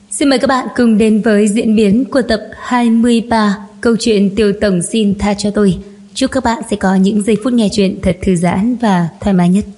Xin mời các bạn cùng đến với diễn biến của tập 23 câu chuyện Tiểu Tổng Xin Tha Cho Tôi. Chúc các bạn sẽ có những giây phút nghe chuyện thật thư giãn và thoải mái nhất.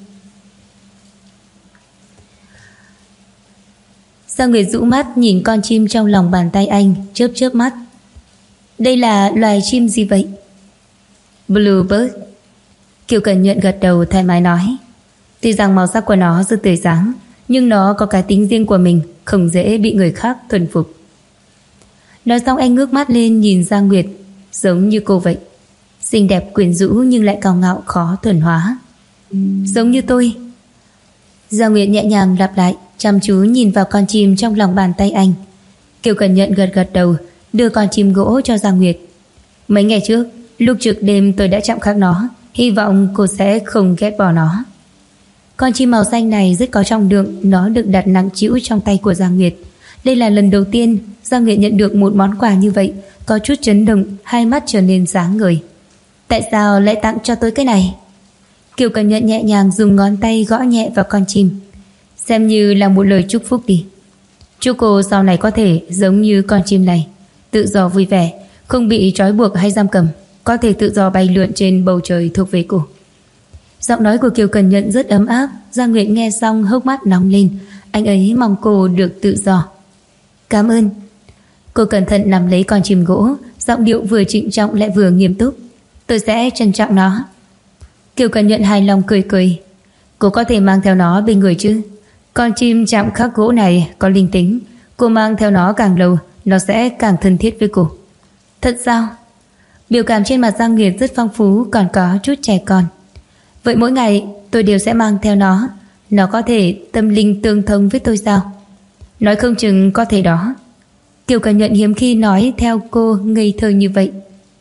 Giang Nguyệt rũ mắt nhìn con chim trong lòng bàn tay anh, chớp chớp mắt. Đây là loài chim gì vậy? Bluebird. Kiều Cẩn Nhuận gật đầu thoải mái nói. Tuy rằng màu sắc của nó rất tươi sáng, nhưng nó có cái tính riêng của mình, không dễ bị người khác thuần phục. Nói xong anh ngước mắt lên nhìn Giang Nguyệt, giống như cô vậy, xinh đẹp quyến rũ nhưng lại cao ngạo khó thuần hóa. Giống như tôi. Giang Nguyệt nhẹ nhàng lặp lại, chăm chú nhìn vào con chim trong lòng bàn tay anh. Kiều Cẩn Nhuận gật gật đầu, đưa con chim gỗ cho Giang Nguyệt. Mấy ngày trước, lúc trực đêm tôi đã chạm khắc nó, hy vọng cô sẽ không ghét bỏ nó. Con chim màu xanh này rất có trọng lượng, nó được đặt nặng trĩu trong tay của Giang Nguyệt. Đây là lần đầu tiên Giang Nguyệt nhận được một món quà như vậy, có chút chấn động, hai mắt trở nên sáng ngời. Tại sao lại tặng cho tôi cái này? Kiều Cẩn Nhuận nhẹ nhàng dùng ngón tay gõ nhẹ vào con chim. Xem như là một lời chúc phúc đi. Chúc cô sau này có thể giống như con chim này, tự do vui vẻ, không bị trói buộc hay giam cầm, có thể tự do bay lượn trên bầu trời thuộc về cô. Giọng nói của Kiều Cẩn Nhuận rất ấm áp. Giang Nguyệt nghe xong hốc mắt nóng lên. Anh ấy mong cô được tự do. Cảm ơn. Cô cẩn thận nắm lấy con chim gỗ, giọng điệu vừa trịnh trọng lại vừa nghiêm túc. Tôi sẽ trân trọng nó. Kiều Cẩn Nhuận hài lòng cười cười. Cô có thể mang theo nó bên người chứ? Con chim chạm khắc gỗ này có linh tính, cô mang theo nó càng lâu, nó sẽ càng thân thiết với cô. Thật sao? Biểu cảm trên mặt Giang Nguyệt rất phong phú, còn có chút trẻ con. Vậy mỗi ngày tôi đều sẽ mang theo nó. Nó có thể tâm linh tương thông với tôi sao? Nói không chừng có thể đó. Kiều Cẩn Nhuận hiếm khi nói theo cô ngây thơ như vậy.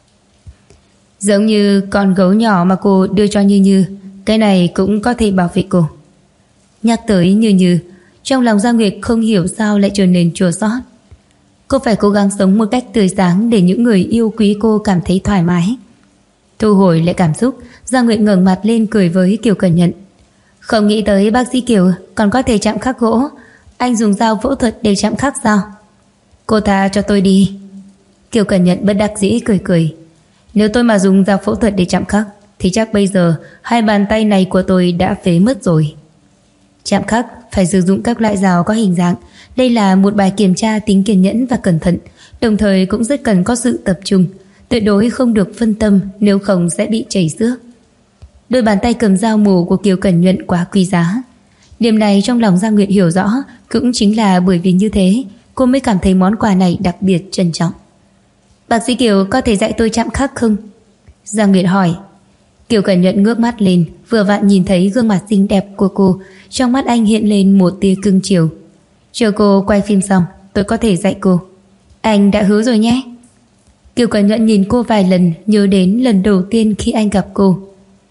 Giống như con gấu nhỏ mà cô đưa cho Như Như, cái này cũng có thể bảo vệ cô. Nhắc tới Như Như, trong lòng Giang Nguyệt không hiểu sao lại trở nên chua xót. Cô phải cố gắng sống một cách tươi sáng để những người yêu quý cô cảm thấy thoải mái. Thu hồi lại cảm xúc, Giang Nguyệt ngẩng mặt lên cười với Kiều Cẩn Nhuận. Không nghĩ tới bác sĩ Kiều còn có thể chạm khắc gỗ. Anh dùng dao phẫu thuật để chạm khắc sao? Cô tha cho tôi đi. Kiều Cẩn Nhuận bất đắc dĩ cười cười. Nếu tôi mà dùng dao phẫu thuật để chạm khắc thì chắc bây giờ hai bàn tay này của tôi đã phế mất rồi. Chạm khắc phải sử dụng các loại dao có hình dạng. Đây là một bài kiểm tra tính kiên nhẫn và cẩn thận, đồng thời cũng rất cần có sự tập trung. Tuyệt đối không được phân tâm, nếu không sẽ bị chảy xước. Đôi bàn tay cầm dao mổ của Kiều Cẩn Nhuận quá quý giá. Điểm này trong lòng Giang Nguyệt hiểu rõ. Cũng chính là bởi vì như thế, cô mới cảm thấy món quà này đặc biệt trân trọng. Bác sĩ Kiều có thể dạy tôi chạm khắc không? Giang Nguyệt hỏi. Kiều Cẩn Nhuận ngước mắt lên, vừa vặn nhìn thấy gương mặt xinh đẹp của cô. Trong mắt anh hiện lên một tia cưng chiều. Chờ cô quay phim xong, tôi có thể dạy cô. Anh đã hứa rồi nhé. Kiều Cẩn Nhuận nhìn cô vài lần, nhớ đến lần đầu tiên khi anh gặp cô.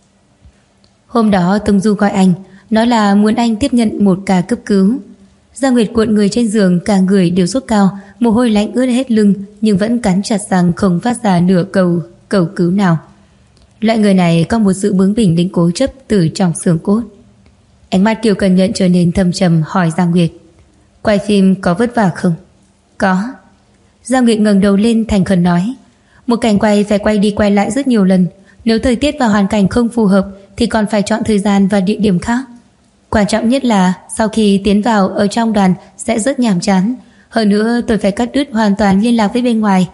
Hôm đó Tông Du gọi anh, nói là muốn anh tiếp nhận một ca cấp cứu. Giang Nguyệt cuộn người trên giường, cả người đều sốt cao, mồ hôi lạnh ướt hết lưng, nhưng vẫn cắn chặt răng không phát ra nửa cầu cứu nào. Loại người này có một sự bướng bỉnh đến cố chấp từ trong xương cốt. Ánh mắt Kiều Cẩn Nhuận trở nên thâm trầm, hỏi Giang Nguyệt. Quay phim có vất vả không? Có. Giang Nguyệt ngẩng đầu lên thành khẩn nói. Một cảnh quay phải quay đi quay lại rất nhiều lần. Nếu thời tiết và hoàn cảnh không phù hợp thì còn phải chọn thời gian và địa điểm khác. Quan trọng nhất là sau khi tiến vào ở trong đoàn sẽ rất nhàm chán. Hơn nữa tôi phải cắt đứt hoàn toàn liên lạc với bên ngoài,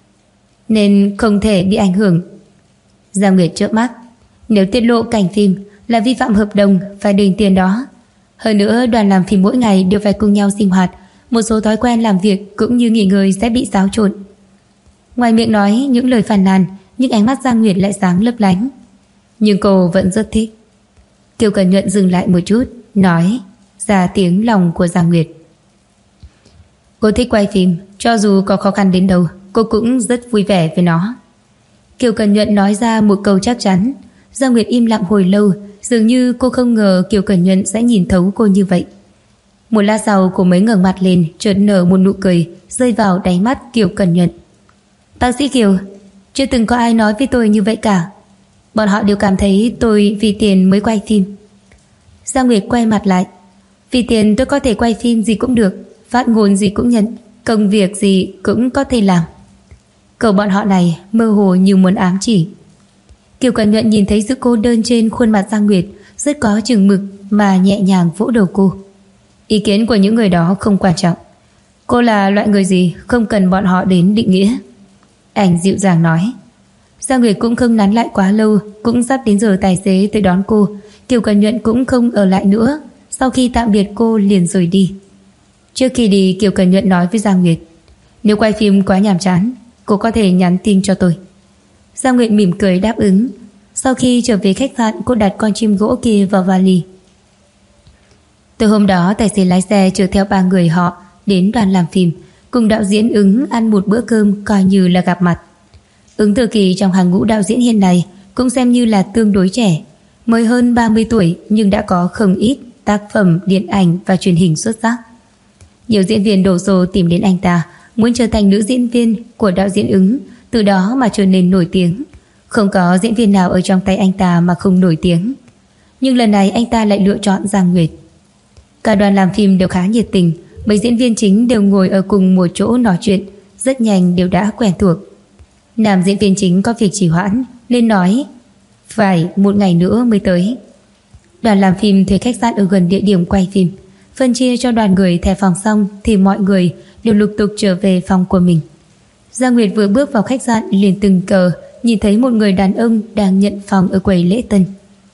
nên không thể bị ảnh hưởng. Giang Nguyệt chớp mắt. Nếu tiết lộ cảnh phim là vi phạm hợp đồng, phải đền tiền đó. Hơn nữa đoàn làm phim mỗi ngày đều phải cùng nhau sinh hoạt, một số thói quen làm việc cũng như nghỉ ngơi sẽ bị xáo trộn. Ngoài miệng nói những lời phàn nàn, nhưng ánh mắt Giang Nguyệt lại sáng lấp lánh. Nhưng cô vẫn rất thích. Kiều Cẩn Nhuận dừng lại một chút, nói ra tiếng lòng của Giang Nguyệt. Cô thích quay phim, cho dù có khó khăn đến đâu, cô cũng rất vui vẻ với nó. Kiều Cẩn Nhuận nói ra một câu chắc chắn. Giang Nguyệt im lặng hồi lâu, dường như cô không ngờ Kiều Cẩn Nhuận sẽ nhìn thấu cô như vậy. Một lát sau cô mới ngẩng mặt lên, chợt nở một nụ cười rơi vào đáy mắt Kiều Cẩn Nhuận. Bác sĩ Kiều, chưa từng có ai nói với tôi như vậy cả. Bọn họ đều cảm thấy tôi vì tiền mới quay phim. Giang Nguyệt quay mặt lại. Vì tiền tôi có thể quay phim gì cũng được, phát ngôn gì cũng nhận, công việc gì cũng có thể làm. Câu bọn họ này mơ hồ như muốn ám chỉ. Kiều Cẩn Nhuận nhìn thấy sự cô đơn trên khuôn mặt Giang Nguyệt, rất có chừng mực mà nhẹ nhàng vỗ đầu cô. Ý kiến của những người đó không quan trọng. Cô là loại người gì không cần bọn họ đến định nghĩa. Anh dịu dàng nói. Giang Nguyệt cũng không nán lại quá lâu, cũng sắp đến giờ tài xế tới đón cô. Kiều Cẩn Nhuận cũng không ở lại nữa, sau khi tạm biệt cô liền rời đi. Trước khi đi, Kiều Cẩn Nhuận nói với Giang Nguyệt, nếu quay phim quá nhàm chán, cô có thể nhắn tin cho tôi. Giang Nguyệt mỉm cười đáp ứng. Sau khi trở về khách sạn, cô đặt con chim gỗ kia vào vali. Từ hôm đó, tài xế lái xe chở theo 3 người họ đến đoàn làm phim, cùng đạo diễn Ứng ăn một bữa cơm coi như là gặp mặt. Ứng Thừa Kỳ trong hàng ngũ đạo diễn hiện nay cũng xem như là tương đối trẻ, mới hơn 30 tuổi nhưng đã có không ít tác phẩm điện ảnh và truyền hình xuất sắc. Nhiều diễn viên đổ xô tìm đến anh ta, muốn trở thành nữ diễn viên của đạo diễn Ứng, từ đó mà trở nên nổi tiếng. Không có diễn viên nào ở trong tay anh ta mà không nổi tiếng. Nhưng lần này anh ta lại lựa chọn Giang Nguyệt. Cả đoàn làm phim đều khá nhiệt tình, mấy diễn viên chính đều ngồi ở cùng một chỗ nói chuyện, rất nhanh đều đã quen thuộc. Nam diễn viên chính có việc trì hoãn nên nói phải một ngày nữa mới tới. Đoàn làm phim thuê khách sạn ở gần địa điểm quay phim, phân chia cho đoàn người thẻ phòng xong thì mọi người đều lục tục trở về phòng của mình. Giang Nguyệt vừa bước vào khách sạn liền tình cờ nhìn thấy một người đàn ông đang nhận phòng ở quầy lễ tân.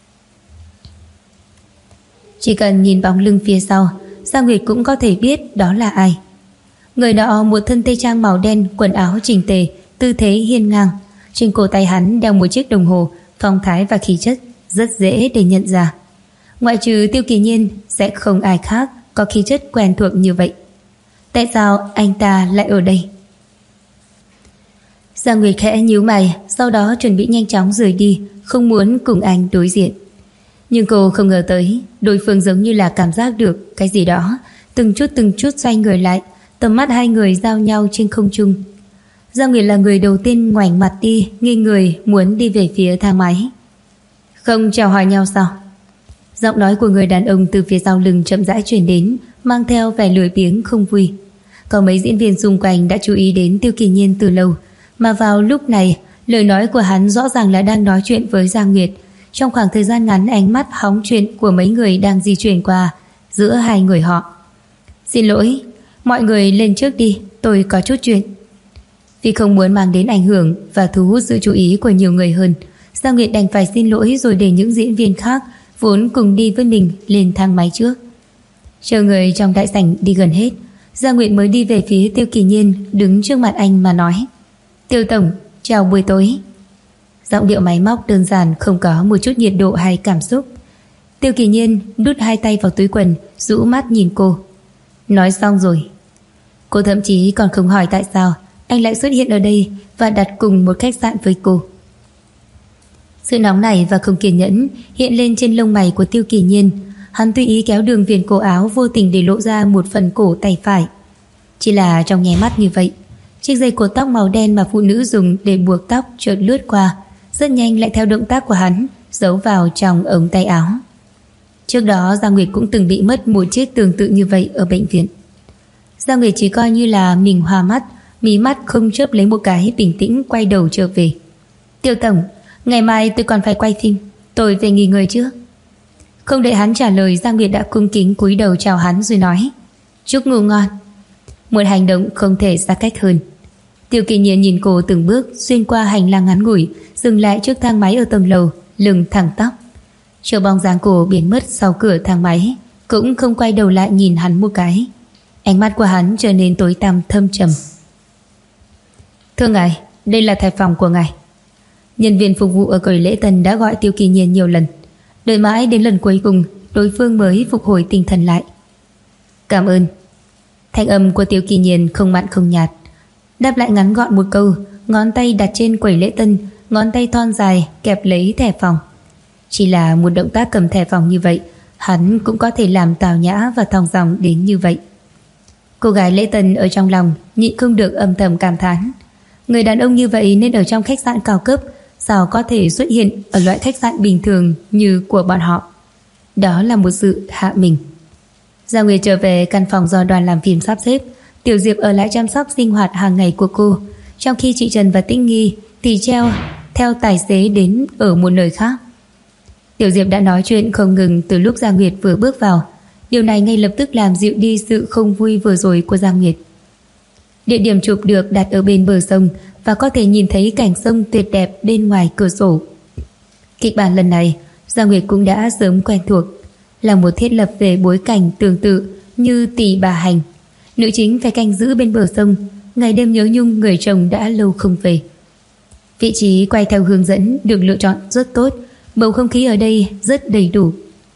Chỉ cần nhìn bóng lưng phía sau, Giang Nguyệt cũng có thể biết đó là ai. Người nọ một thân tây trang màu đen, quần áo chỉnh tề, tư thế hiên ngang. Trên cổ tay hắn đeo một chiếc đồng hồ, phong thái và khí chất rất dễ để nhận ra. Ngoại trừ Tiêu Kỳ Nhiên, sẽ không ai khác có khí chất quen thuộc như vậy. Tại sao anh ta lại ở đây? Giang Nguyệt khẽ nhíu mày, sau đó chuẩn bị nhanh chóng rời đi, không muốn cùng anh đối diện. Nhưng cô không ngờ tới, đối phương giống như là cảm giác được cái gì đó, từng chút xoay người lại, tầm mắt hai người giao nhau trên không trung. Giang Nguyệt là người đầu tiên ngoảnh mặt đi, nghi người muốn đi về phía thang máy. Không chào hỏi nhau sao? Giọng nói của người đàn ông từ phía sau lưng chậm rãi truyền đến, mang theo vẻ lười biếng không vui. Có mấy diễn viên xung quanh đã chú ý đến Tiêu Kỳ Nhiên từ lâu, mà vào lúc này, lời nói của hắn rõ ràng là đang nói chuyện với Giang Nguyệt. Trong khoảng thời gian ngắn, ánh mắt hóng chuyện của mấy người đang di chuyển qua giữa hai người họ. Xin lỗi, mọi người lên trước đi, tôi có chút chuyện. Vì không muốn mang đến ảnh hưởng và thu hút sự chú ý của nhiều người hơn, Giang Nguyệt đành phải xin lỗi rồi để những diễn viên khác vốn cùng đi với mình lên thang máy trước. Chờ người trong đại sảnh đi gần hết, Giang Nguyệt mới đi về phía Tiêu Kỳ Nhiên, đứng trước mặt anh mà nói: Tiêu tổng, chào buổi tối. Giọng điệu máy móc đơn giản, không có một chút nhiệt độ hay cảm xúc. Tiêu Kỳ Nhiên đút hai tay vào túi quần, rũ mắt nhìn cô. Nói xong rồi. Cô thậm chí còn không hỏi tại sao anh lại xuất hiện ở đây và đặt cùng một khách sạn với cô. Sự nóng nảy và không kiên nhẫn hiện lên trên lông mày của Tiêu Kỳ Nhiên. Hắn tùy ý kéo đường viền cổ áo, vô tình để lộ ra một phần cổ tay phải. Chỉ là trong nháy mắt như vậy, chiếc dây cột tóc màu đen mà phụ nữ dùng để buộc tóc chợt lướt qua, rất nhanh lại theo động tác của hắn giấu vào trong ống tay áo. Trước đó Giang Nguyệt cũng từng bị mất một chiếc tương tự như vậy ở bệnh viện. Giang Nguyệt chỉ coi như là mình hoa mắt, mí mắt không chớp lấy một cái, bình tĩnh quay đầu trở về. Tiêu tổng, ngày mai tôi còn phải quay phim, tôi về nghỉ ngơi trước. Không đợi hắn trả lời, Giang Nguyệt đã cung kính cúi đầu chào hắn rồi nói: Chúc ngủ ngon. Một hành động không thể xa cách hơn. Tiêu Kỳ Nhiên nhìn cô từng bước xuyên qua hành lang ngắn ngủi, dừng lại trước thang máy ở tầng lầu, lưng thẳng tắp. Chờ bóng dáng cô biến mất sau cửa thang máy, cũng không quay đầu lại nhìn hắn một cái. Ánh mắt của hắn trở nên tối tăm thâm trầm. Thưa ngài, đây là thẻ phòng của ngài. Nhân viên phục vụ ở quầy lễ tân đã gọi Tiêu Kỳ Nhiên nhiều lần, đợi mãi đến lần cuối cùng đối phương mới phục hồi tinh thần lại. Cảm ơn. Thanh âm của Tiêu Kỳ Nhiên không mặn không nhạt, đáp lại ngắn gọn một câu, ngón tay đặt trên quầy lễ tân, ngón tay thon dài kẹp lấy thẻ phòng. Chỉ là một động tác cầm thẻ phòng như vậy, hắn cũng có thể làm tào nhã và thong dong đến như vậy. Cô gái lễ tân ở trong lòng nhịn không được âm thầm cảm thán, người đàn ông như vậy nên ở trong khách sạn cao cấp, sao có thể xuất hiện ở loại khách sạn bình thường như của bọn họ. Đó là một sự hạ mình. Giang Nguyệt trở về căn phòng do đoàn làm phim sắp xếp. Tiểu Diệp ở lại chăm sóc sinh hoạt hàng ngày của cô, trong khi chị Trần và Tĩnh Nghi thì treo theo tài xế đến ở một nơi khác. Tiểu Diệp đã nói chuyện không ngừng từ lúc Giang Nguyệt vừa bước vào. Điều này ngay lập tức làm dịu đi sự không vui vừa rồi của Giang Nguyệt. Địa điểm chụp được đặt ở bên bờ sông và có thể nhìn thấy cảnh sông tuyệt đẹp bên ngoài cửa sổ. Kịch bản lần này Giang Nguyệt cũng đã sớm quen thuộc, là một thiết lập về bối cảnh tương tự như Tỷ Bà Hành. Nữ chính phải canh giữ bên bờ sông, ngày đêm nhớ nhung người chồng đã lâu không về. Vị trí quay theo hướng dẫn được lựa chọn rất tốt, bầu không khí ở đây rất đầy đủ.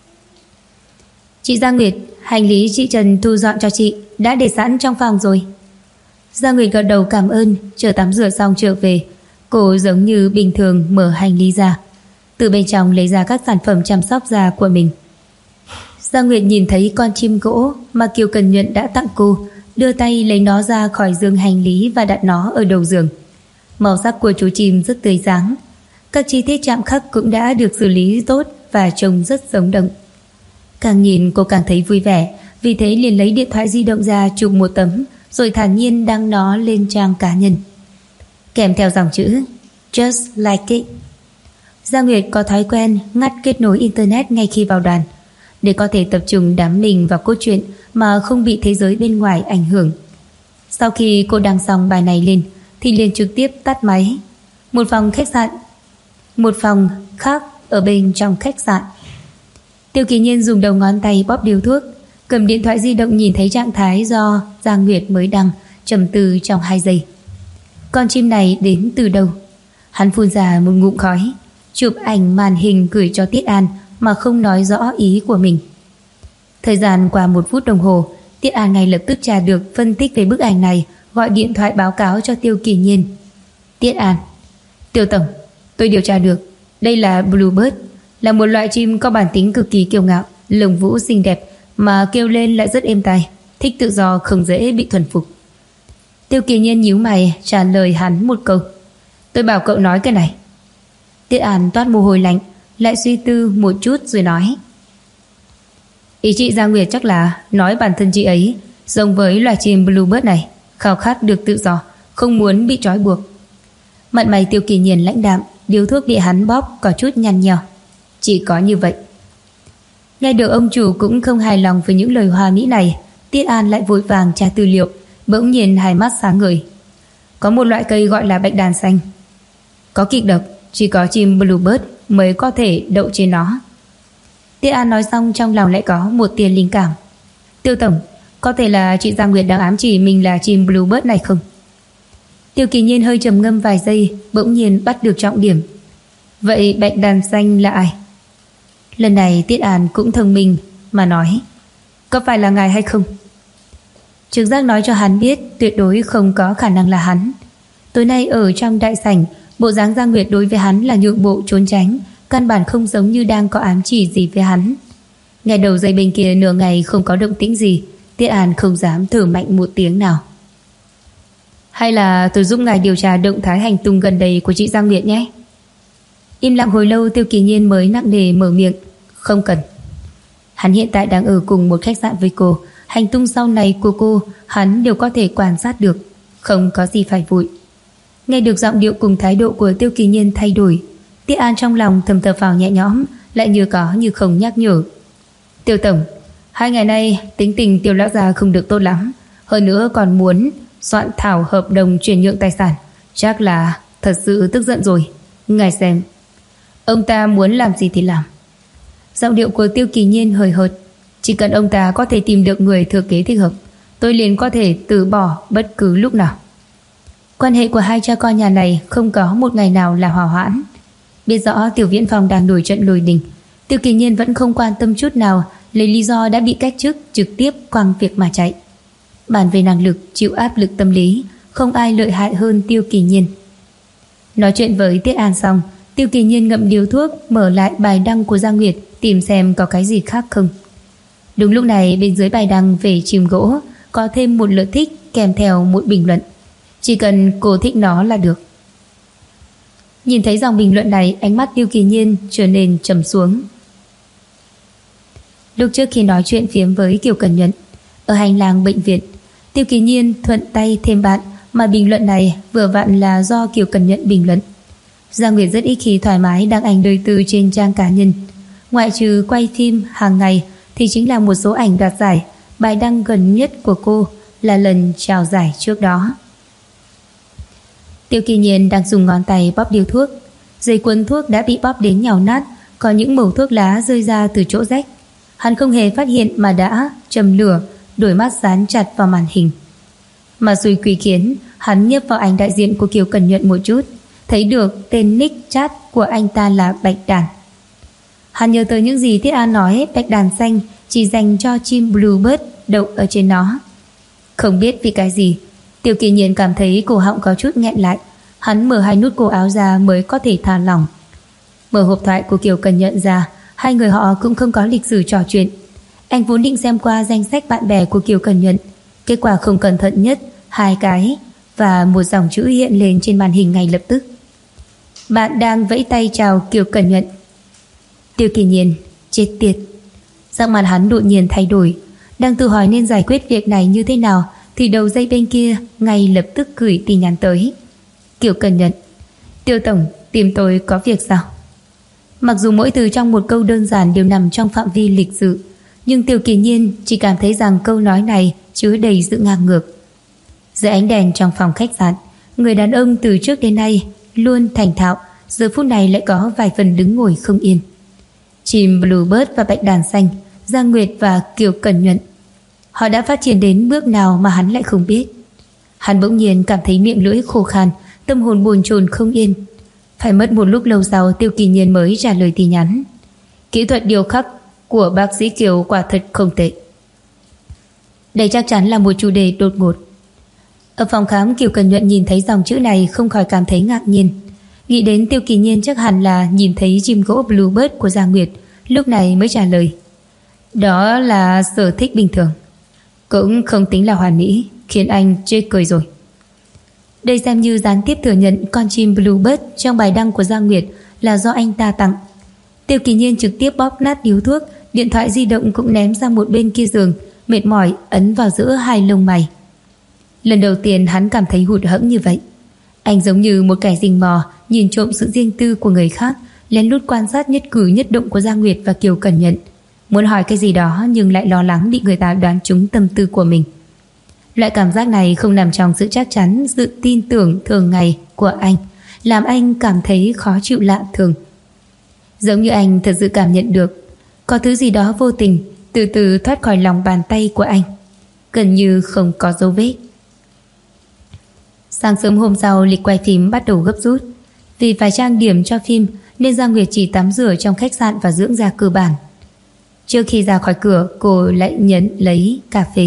Chị Giang Nguyệt, hành lý chị Trần thu dọn cho chị đã để sẵn trong phòng rồi. Giang Nguyệt gật đầu cảm ơn, chờ tắm rửa xong trở về. Cô giống như bình thường mở hành lý ra, từ bên trong lấy ra các sản phẩm chăm sóc da của mình. Giang Nguyệt nhìn thấy con chim gỗ mà Kiều Cần Nhuận đã tặng cô, đưa tay lấy nó ra khỏi giường hành lý và đặt nó ở đầu giường. Màu sắc của chú chim rất tươi sáng, các chi tiết chạm khắc cũng đã được xử lý tốt và trông rất sống động. Càng nhìn cô càng thấy vui vẻ, vì thế liền lấy điện thoại di động ra chụp một tấm, rồi thản nhiên đăng nó lên trang cá nhân, kèm theo dòng chữ Just like it. Giang Nguyệt có thói quen ngắt kết nối internet ngay khi vào đoàn, để có thể tập trung đắm mình vào cốt truyện mà không bị thế giới bên ngoài ảnh hưởng. Sau khi cô đăng xong bài này lên thì liền trực tiếp tắt máy. Một phòng khác ở bên trong khách sạn. Tiêu Kỳ Nhiên dùng đầu ngón tay bóp điếu thuốc, cầm điện thoại di động nhìn thấy trạng thái do Giang Nguyệt mới đăng, trầm tư trong 2 giây. Con chim này đến từ đâu? Hắn phun ra một ngụm khói, chụp ảnh màn hình gửi cho Tiết An mà không nói rõ ý của mình. Thời gian qua 1 phút đồng hồ, Tiết An ngay lập tức tra được phân tích về bức ảnh này, gọi điện thoại báo cáo cho Tiêu Kỳ Nhiên. Tiết An: Tiêu tổng, tôi điều tra được, đây là Bluebird, là một loại chim có bản tính cực kỳ kiêu ngạo, lông vũ xinh đẹp mà kêu lên lại rất êm tai, thích tự do, không dễ bị thuần phục. Tiêu Kỳ Nhiên nhíu mày trả lời hắn một câu: Tôi bảo cậu nói cái này. Tiết An toát mồ hôi lạnh, lại suy tư một chút rồi nói: Ý chị Giang Nguyệt chắc là nói bản thân chị ấy giống với loài chim Bluebird này, khao khát được tự do, không muốn bị trói buộc. Mặt mày Tiêu Kỳ Nhiên lãnh đạm, điếu thuốc bị hắn bóp có chút nhăn nheo. Chỉ có như vậy. Nghe được ông chủ cũng không hài lòng với những lời hoa mỹ này, Tiết An lại vội vàng tra tư liệu, bỗng nhiên hai mắt sáng ngời. Có một loại cây gọi là bạch đàn xanh, có kịch độc, chỉ có chim Bluebird mới có thể đậu trên nó. Tiết An nói xong trong lòng lại có một tia linh cảm. Tiêu tổng, có thể là chị Giang Nguyệt đang ám chỉ mình là chim Bluebird này không? Tiêu Kỳ Nhiên hơi trầm ngâm vài giây, bỗng nhiên bắt được trọng điểm. Vậy bạch đàn xanh là ai? Lần này Tiết An cũng thông minh mà nói: Có phải là ngài hay không? Trực giác nói cho hắn biết tuyệt đối không có khả năng là hắn. Tối nay ở trong đại sảnh, bộ dáng Giang Nguyệt đối với hắn là nhượng bộ trốn tránh, căn bản không giống như đang có ám chỉ gì với hắn. Nghe đầu dây bên kia nửa ngày không có động tĩnh gì, Tiết An không dám thở mạnh một tiếng nào. Hay là tôi giúp ngài điều tra động thái hành tung gần đây của chị Giang Nguyệt nhé. Im lặng hồi lâu, Tiêu Kỳ Nhiên mới nặng nề mở miệng: Không cần. Hắn hiện tại đang ở cùng một khách sạn với cô, hành tung sau này của cô hắn đều có thể quan sát được, không có gì phải vội. Nghe được giọng điệu cùng thái độ của Tiêu Kỳ Nhiên thay đổi, Tiết An trong lòng thầm thở phào nhẹ nhõm, lại như có như không nhắc nhở: Tiêu tổng, 2 ngày nay tính tình Tiêu lão già không được tốt lắm, hơn nữa còn muốn soạn thảo hợp đồng chuyển nhượng tài sản, chắc là thật sự tức giận rồi. Ngài xem, ông ta muốn làm gì thì làm. Giọng điệu của Tiêu Kỳ Nhiên hời hợt: Chỉ cần ông ta có thể tìm được người thừa kế thích hợp, tôi liền có thể từ bỏ bất cứ lúc nào. Quan hệ của hai cha con nhà này không có một ngày nào là hòa hoãn. Biết rõ Tiểu Viễn Phong đang nổi trận lôi đình, Tiêu Kỳ Nhiên vẫn không quan tâm chút nào, lấy lý do đã bị cách chức trực tiếp quăng việc mà chạy. Bàn về năng lực chịu áp lực tâm lý, không ai lợi hại hơn Tiêu Kỳ Nhiên. Nói chuyện với Tiết An xong, Tiêu Kỳ Nhiên ngậm điếu thuốc, mở lại bài đăng của Giang Nguyệt, tìm xem có cái gì khác không. Đúng lúc này, bên dưới bài đăng về chim gỗ có thêm một lượt thích kèm theo một bình luận: Chỉ cần cô thích nó là được. Nhìn thấy dòng bình luận này, ánh mắt Tiêu Kỳ Nhiên trở nên trầm xuống. Lúc trước khi nói chuyện phiếm với Kiều Cẩn Nhuận ở hành lang bệnh viện, Tiêu Kỳ Nhiên thuận tay thêm bạn, mà bình luận này vừa vặn là do Kiều Cẩn Nhuận bình luận. Giang Nguyệt rất ít khi thoải mái đăng ảnh đời tư trên trang cá nhân. Ngoại trừ quay phim hàng ngày thì chính là một số ảnh đoạt giải. Bài đăng gần nhất của cô là lần trao giải trước đó. Tiêu Kỳ Nhiên đang dùng ngón tay bóp điếu thuốc. Dây cuốn thuốc đã bị bóp đến nhàu nát, có những mẩu thuốc lá rơi ra từ chỗ rách. Hắn không hề phát hiện mà đã châm lửa, đôi mắt dán chặt vào màn hình. Mà xui quỷ khiến hắn nhấp vào ảnh đại diện của Kiều Cẩn Nhuận một chút, thấy được tên nick chat của anh ta là Bạch Đàn. Hắn nhớ tới những gì Tiết An nói bạch đàn xanh chỉ dành cho chim bluebird đậu ở trên nó. Không biết vì cái gì, Tiêu Kỳ Nhiên cảm thấy cổ họng có chút nghẹn lại. Hắn mở hai nút cổ áo ra mới có thể thả lỏng. Mở hộp thoại của Kiều Cẩn Nhuận ra, hai người họ cũng không có lịch sử trò chuyện. Anh vốn định xem qua danh sách bạn bè của Kiều Cẩn Nhuận, kết quả không cẩn thận nhất 2 cái và một dòng chữ hiện lên trên màn hình ngay lập tức. Bạn đang vẫy tay chào Kiều Cẩn Nhuận. Tiêu Kỳ Nhiên chết tiệt. Sắc mặt hắn đột nhiên thay đổi. Đang tự hỏi nên giải quyết việc này như thế nào thì đầu dây bên kia ngay lập tức gửi tin nhắn tới. Kiều Cẩn Nhuận: Tiêu tổng, tìm tôi có việc sao? Mặc dù mỗi từ trong một câu đơn giản đều nằm trong phạm vi lịch sự, nhưng Tiêu Kỳ Nhiên chỉ cảm thấy rằng câu nói này chứa đầy sự ngang ngược. Dưới ánh đèn trong phòng khách sạn, người đàn ông từ trước đến nay luôn thành thạo, giờ phút này lại có vài phần đứng ngồi không yên. Chim bluebird và bạch đàn xanh, Giang Nguyệt và Kiều Cẩn Nhuận, họ đã phát triển đến bước nào mà hắn lại không biết. Hắn bỗng nhiên cảm thấy miệng lưỡi khô khan, tâm hồn bồn chồn không yên. Phải mất một lúc lâu sau, Tiêu Kỳ Nhiên mới trả lời tin nhắn. Kỹ thuật điều khắc của bác sĩ Kiều quả thật không tệ. Đây chắc chắn là một chủ đề đột ngột. Ở phòng khám, Kiều Cẩn Nhuận nhìn thấy dòng chữ này không khỏi cảm thấy ngạc nhiên. Nghĩ đến Tiêu Kỳ Nhiên chắc hẳn là nhìn thấy chim gỗ bluebird của Giang Nguyệt, lúc này mới trả lời. Đó là sở thích bình thường, cũng không tính là hoàn mỹ, khiến anh chê cười rồi. Đây xem như gián tiếp thừa nhận con chim bluebird trong bài đăng của Giang Nguyệt là do anh ta tặng. Tiêu Kỳ Nhiên trực tiếp bóp nát điếu thuốc, điện thoại di động cũng ném sang một bên kia giường, mệt mỏi ấn vào giữa hai lông mày. Lần đầu tiên hắn cảm thấy hụt hẫng như vậy. Anh giống như một kẻ rình mò nhìn trộm sự riêng tư của người khác, lén lút quan sát nhất cử nhất động của Giang Nguyệt và Kiều Cẩn Nhuận, muốn hỏi cái gì đó nhưng lại lo lắng bị người ta đoán trúng tâm tư của mình. Loại cảm giác này không nằm trong sự chắc chắn, sự tin tưởng thường ngày của anh, làm anh cảm thấy khó chịu lạ thường. Giống như anh thật sự cảm nhận được có thứ gì đó vô tình từ từ thoát khỏi lòng bàn tay của anh, gần như không có dấu vết. Sáng sớm hôm sau, lịch quay phim bắt đầu gấp rút. Vì phải trang điểm cho phim nên Giang Nguyệt chỉ tắm rửa trong khách sạn và dưỡng da cơ bản. Trước khi ra khỏi cửa, cô lại nhận lấy cà phê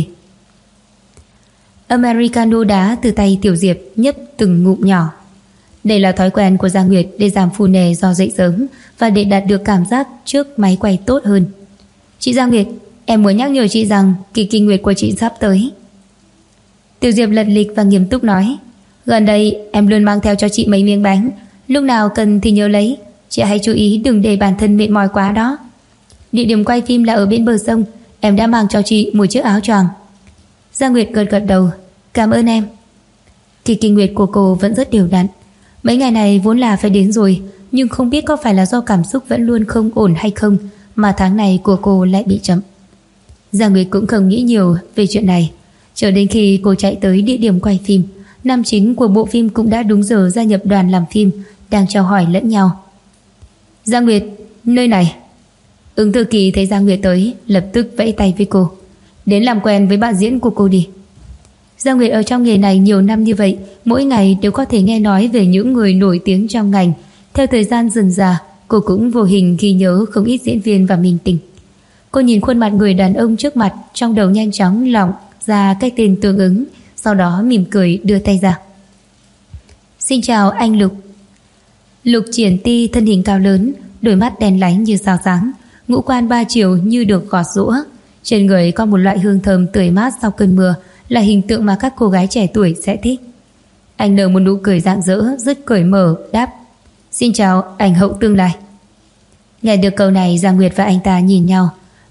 Americano đá từ tay Tiểu Diệp, nhấp từng ngụm nhỏ. Đây là thói quen của Giang Nguyệt để giảm phù nề do dậy sớm và để đạt được cảm giác trước máy quay tốt hơn. Chị Giang Nguyệt, em muốn nhắc nhở chị rằng kỳ kinh nguyệt của chị sắp tới. Tiểu Diệp lật lịch và nghiêm túc nói. Gần đây em luôn mang theo cho chị mấy miếng bánh, lúc nào cần thì nhớ lấy. Chị hãy chú ý đừng để bản thân mệt mỏi quá đó. Địa điểm quay phim là ở bên bờ sông, em đã mang cho chị một chiếc áo choàng. Giang Nguyệt gật gật đầu. Cảm ơn em. Kỳ kinh nguyệt của cô vẫn rất đều đặn. Mấy ngày này vốn là phải đến rồi, nhưng không biết có phải là do cảm xúc vẫn luôn không ổn hay không mà tháng này của cô lại bị chậm. Giang Nguyệt cũng không nghĩ nhiều về chuyện này. Cho đến khi cô chạy tới địa điểm quay phim, nam chính của bộ phim cũng đã đúng giờ gia nhập đoàn làm phim, đang chào hỏi lẫn nhau. Giang Nguyệt, nơi này. Ứng thư ký thấy Giang Nguyệt tới, lập tức vẫy tay với cô. Đến làm quen với bạn diễn của cô đi. Giang Nguyệt ở trong nghề này nhiều năm như vậy, mỗi ngày đều có thể nghe nói về những người nổi tiếng trong ngành. Theo thời gian dần dà, cô cũng vô hình ghi nhớ không ít diễn viên và minh tinh. Cô nhìn khuôn mặt người đàn ông trước mặt, trong đầu nhanh chóng lọng ra cái tên tương ứng, sau đó mỉm cười đưa tay ra. Xin chào anh Lục. Lục Triển Ti thân hình cao lớn, đôi mắt đen láy như sao sáng, ngũ quan ba chiều như được gọt giũa. Trên người có một loại hương thơm tươi mát sau cơn mưa, là hình tượng mà các cô gái trẻ tuổi sẽ thích. Anh nở một nụ cười rạng rỡ, rất cởi mở, đáp. Xin chào ảnh hậu tương lai. Nghe được câu này, Giang Nguyệt và anh ta nhìn nhau.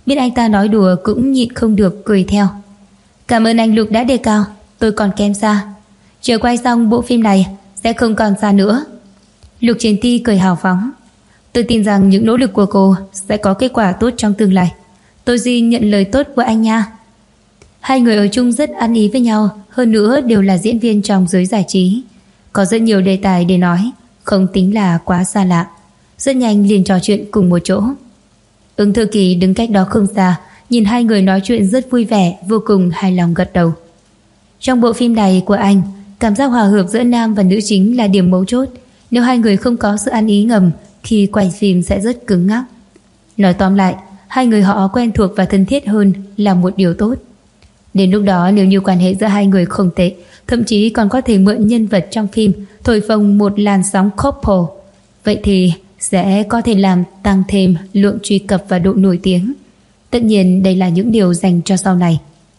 biết anh ta nói đùa cũng nhịn không được cười theo. Cảm ơn anh Lục đã đề cao, tôi còn kém xa. Chờ quay xong bộ phim này sẽ không còn xa nữa. Lục Triển Ti cười hào phóng. Tôi tin rằng những nỗ lực của cô sẽ có kết quả tốt trong tương lai. Tôi Duy nhận lời tốt của anh nha. Hai người ở chung rất ăn ý với nhau, hơn nữa đều là diễn viên trong giới giải trí. Có rất nhiều đề tài để nói, không tính là quá xa lạ. Rất nhanh liền trò chuyện cùng một chỗ. Ứng Thư Kỳ đứng cách đó không xa, nhìn hai người nói chuyện rất vui vẻ, vô cùng hài lòng gật đầu. Trong bộ phim này của anh, cảm giác hòa hợp giữa nam và nữ chính là điểm mấu chốt. Nếu hai người không có sự ăn ý ngầm, khi quay phim sẽ rất cứng ngắc. Nói tóm lại, hai người họ quen thuộc và thân thiết hơn là một điều tốt. Đến lúc đó nếu như quan hệ giữa hai người không tệ, thậm chí còn có thể mượn nhân vật trong phim thổi phồng một làn sóng couple, vậy thì sẽ có thể làm tăng thêm lượng truy cập và độ nổi tiếng. Tất nhiên đây là những điều dành cho sau này.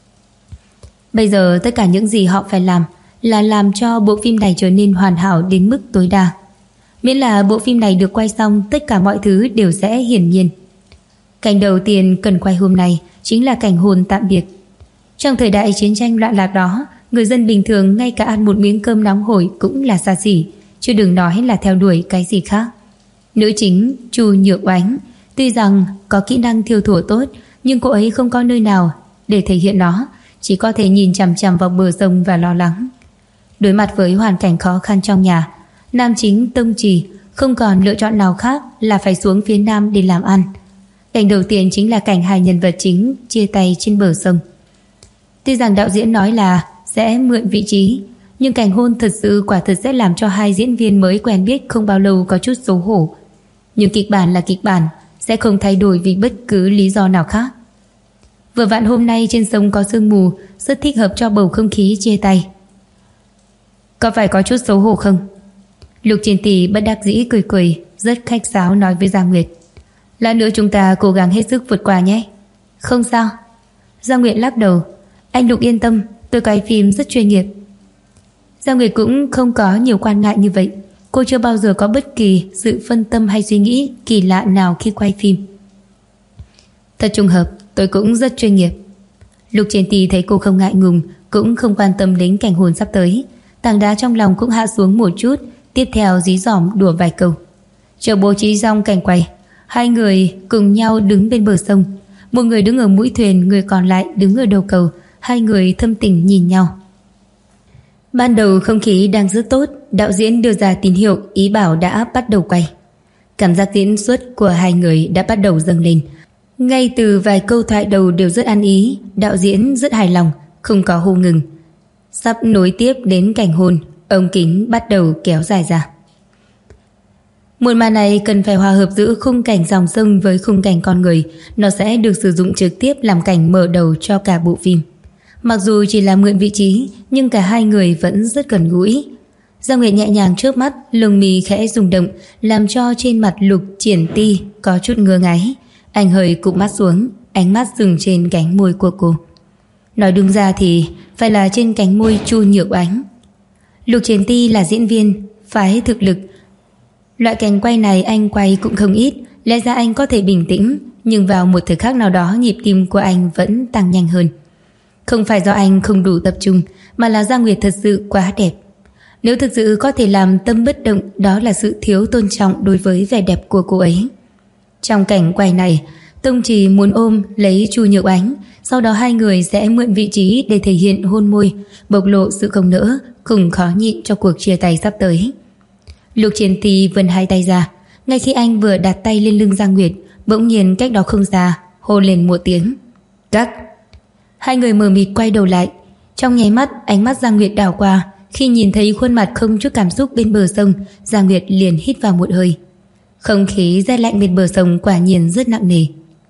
Bây giờ tất cả những gì họ phải làm là làm cho bộ phim này trở nên hoàn hảo đến mức tối đa. Miễn là bộ phim này được quay xong, tất cả mọi thứ đều sẽ hiển nhiên. Cảnh đầu tiên cần quay hôm nay chính là cảnh hôn tạm biệt. Trong thời đại chiến tranh loạn lạc đó, người dân bình thường ngay cả ăn một miếng cơm nóng hổi cũng là xa xỉ, chứ đừng nói là theo đuổi cái gì khác. Nữ chính Chu Nhược Oánh tuy rằng có kỹ năng thiêu thủa tốt, nhưng cô ấy không có nơi nào để thể hiện nó, chỉ có thể nhìn chằm chằm vào bờ sông và lo lắng. Đối mặt với hoàn cảnh khó khăn trong nhà, nam chính Tông Trì không còn lựa chọn nào khác là phải xuống phía nam để làm ăn. Cảnh đầu tiên chính là cảnh hai nhân vật chính chia tay trên bờ sông. Tuy rằng đạo diễn nói là sẽ mượn vị trí, nhưng cảnh hôn thật sự quả thật sẽ làm cho hai diễn viên mới quen biết không bao lâu có chút xấu hổ. Nhưng kịch bản là kịch bản, sẽ không thay đổi vì bất cứ lý do nào khác. Vừa vặn hôm nay trên sông có sương mù, rất thích hợp cho bầu không khí chia tay. Có phải có chút xấu hổ không? Lục Triển Tỷ bất đắc dĩ cười cười, rất khách sáo nói với Giang Nguyệt. Lát nữa chúng ta cố gắng hết sức vượt qua nhé. Không sao. Giang Nguyệt lắc đầu. Anh Lục yên tâm, tôi quay phim rất chuyên nghiệp. Giang Nguyệt cũng không có nhiều quan ngại như vậy. Cô chưa bao giờ có bất kỳ sự phân tâm hay suy nghĩ kỳ lạ nào khi quay phim. Thật trùng hợp, tôi cũng rất chuyên nghiệp. Lục Triển Tỷ thấy cô không ngại ngùng, cũng không quan tâm đến cảnh hôn sắp tới. Tảng đá trong lòng cũng hạ xuống một chút, tiếp theo dí dỏm đùa vài câu. Chờ bố trí xong cảnh quay, hai người cùng nhau đứng bên bờ sông. Một người đứng ở mũi thuyền, người còn lại đứng ở đầu cầu. Hai người thâm tình nhìn nhau. Ban đầu không khí đang rất tốt, đạo diễn đưa ra tín hiệu ý bảo đã bắt đầu quay. Cảm giác diễn xuất của hai người đã bắt đầu dâng lên. Ngay từ vài câu thoại đầu đều rất ăn ý, đạo diễn rất hài lòng, không có hô ngừng. Sắp nối tiếp đến cảnh hôn, ống kính bắt đầu kéo dài ra. Một màn này cần phải hòa hợp giữa khung cảnh dòng sông với khung cảnh con người, nó sẽ được sử dụng trực tiếp làm cảnh mở đầu cho cả bộ phim. Mặc dù chỉ là mượn vị trí, nhưng cả hai người vẫn rất gần gũi. Giang Nguyệt nhẹ nhàng chớp mắt, lông mi khẽ rung động, làm cho trên mặt Lục Triển Ti có chút ngơ ngáy. Anh hơi cụp mắt xuống, ánh mắt dừng trên cánh môi của cô. Nói đúng ra thì phải là trên cánh môi Chu Nhược Oánh. Lục Triển Ti là diễn viên, phái thực lực. Loại cảnh quay này anh quay cũng không ít, lẽ ra anh có thể bình tĩnh, nhưng vào một thời khắc nào đó nhịp tim của anh vẫn tăng nhanh hơn. Không phải do anh không đủ tập trung, mà là Giang Nguyệt thật sự quá đẹp. Nếu thực sự có thể làm tâm bất động, đó là sự thiếu tôn trọng đối với vẻ đẹp của cô ấy. Trong cảnh quay này, Tông Trì muốn ôm lấy Chu Nhược Oánh, sau đó hai người sẽ mượn vị trí để thể hiện hôn môi, bộc lộ sự không nỡ, cùng khó nhịn cho cuộc chia tay sắp tới. Lục Triển Ti vươn hai tay ra, ngay khi anh vừa đặt tay lên lưng Giang Nguyệt, bỗng nhiên cách đó không xa hô lên một tiếng. Cắt! Hai người mờ mịt quay đầu lại. Trong nháy mắt, ánh mắt Giang Nguyệt đảo qua. Khi nhìn thấy khuôn mặt không chút cảm xúc bên bờ sông, Giang Nguyệt liền hít vào một hơi. Không khí rét lạnh bên bờ sông quả nhiên rất nặng nề.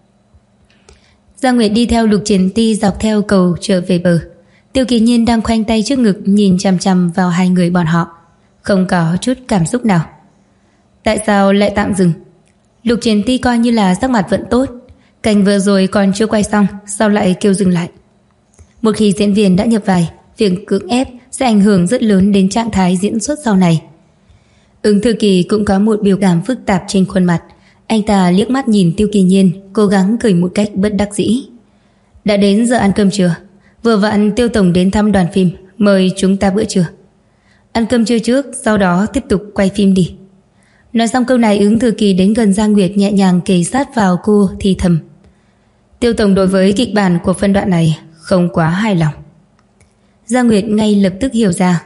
Giang Nguyệt đi theo Lục Triển Ti dọc theo cầu trở về bờ. Tiêu Kỳ Nhiên đang khoanh tay trước ngực nhìn chằm chằm vào hai người bọn họ, không có chút cảm xúc nào. Tại sao lại tạm dừng? Lục Triển Ti coi như là sắc mặt vẫn tốt. Cảnh vừa rồi còn chưa quay xong, sao lại kêu dừng lại? Một khi diễn viên đã nhập vai, việc cưỡng ép sẽ ảnh hưởng rất lớn đến trạng thái diễn xuất sau này. Ứng Thư Kỳ cũng có một biểu cảm phức tạp trên khuôn mặt. Anh ta liếc mắt nhìn Tiêu Kỳ Nhiên, cố gắng cười một cách bất đắc dĩ. Đã đến giờ ăn cơm trưa. Vừa vặn Tiêu tổng đến thăm đoàn phim, mời chúng ta bữa trưa. Ăn cơm trưa trước, sau đó tiếp tục quay phim đi. Nói xong câu này, Ứng Thư Kỳ đến gần Giang Nguyệt, nhẹ nhàng kề sát vào cô thì thầm. Tiêu tổng đối với kịch bản của phân đoạn này không quá hài lòng. Giang Nguyệt ngay lập tức hiểu ra.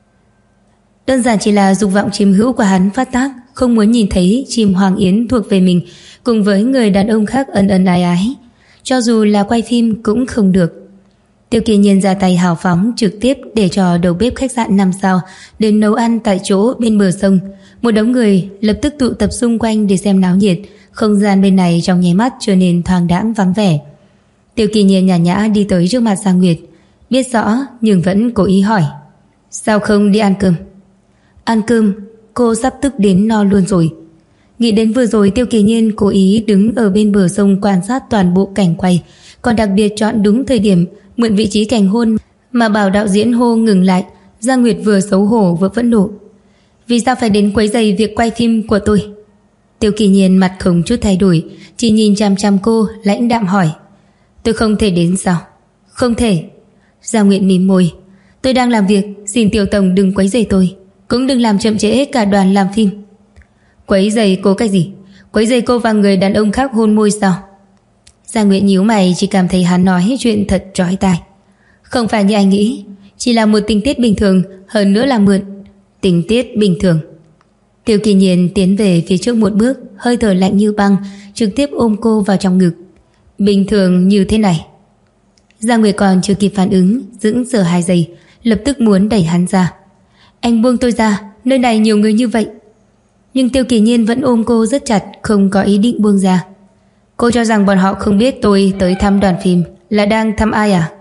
Đơn giản chỉ là dục vọng chiếm hữu của hắn phát tác, không muốn nhìn thấy chim Hoàng Yến thuộc về mình cùng với người đàn ông khác ân ân ái ái. Cho dù là quay phim cũng không được. Tiêu Kỳ Nhiên ra tay hào phóng, trực tiếp để cho đầu bếp khách sạn 5 sao đến nấu ăn tại chỗ bên bờ sông. Một đống người lập tức tụ tập xung quanh để xem náo nhiệt. Không gian bên này trong nháy mắt trở nên thoáng đãng vắng vẻ. Tiêu Kỳ Nhiên nhã nhã đi tới trước mặt Giang Nguyệt, biết rõ nhưng vẫn cố ý hỏi. Sao không đi ăn cơm? Ăn cơm? Cô sắp tức đến no luôn rồi. Nghĩ đến vừa rồi Tiêu Kỳ Nhiên cố ý đứng ở bên bờ sông quan sát toàn bộ cảnh quay, còn đặc biệt chọn đúng thời điểm mượn vị trí cảnh hôn mà bảo đạo diễn hô ngừng lại. Giang Nguyệt vừa xấu hổ vừa phẫn nộ. Vì sao phải đến quấy rầy việc quay phim của tôi? Tiêu Kỳ Nhiên mặt không chút thay đổi, chỉ nhìn chằm chằm cô, lãnh đạm hỏi. Tôi không thể đến sao? Không thể. Giang Nguyệt mím môi. Tôi đang làm việc, xin Tiêu tổng đừng quấy rầy tôi, cũng đừng làm chậm trễ cả đoàn làm phim. Quấy rầy cô cái gì? Quấy rầy cô và người đàn ông khác hôn môi sao? Giang Nguyệt nhíu mày, chỉ cảm thấy hắn nói chuyện thật chói tai. Không phải như anh nghĩ, chỉ là một tình tiết bình thường, hơn nữa là mượn. Tình tiết bình thường? Tiêu Kỳ Nhiên tiến về phía trước một bước, hơi thở lạnh như băng, trực tiếp ôm cô vào trong ngực. Bình thường như thế này? Giang Nguyệt còn chưa kịp phản ứng, sững sờ 2 giây, lập tức muốn đẩy hắn ra. Anh buông tôi ra, nơi này nhiều người như vậy. Nhưng Tiêu Kỳ Nhiên vẫn ôm cô rất chặt, không có ý định buông ra. Cô cho rằng bọn họ không biết tôi tới thăm đoàn phim là đang thăm ai à?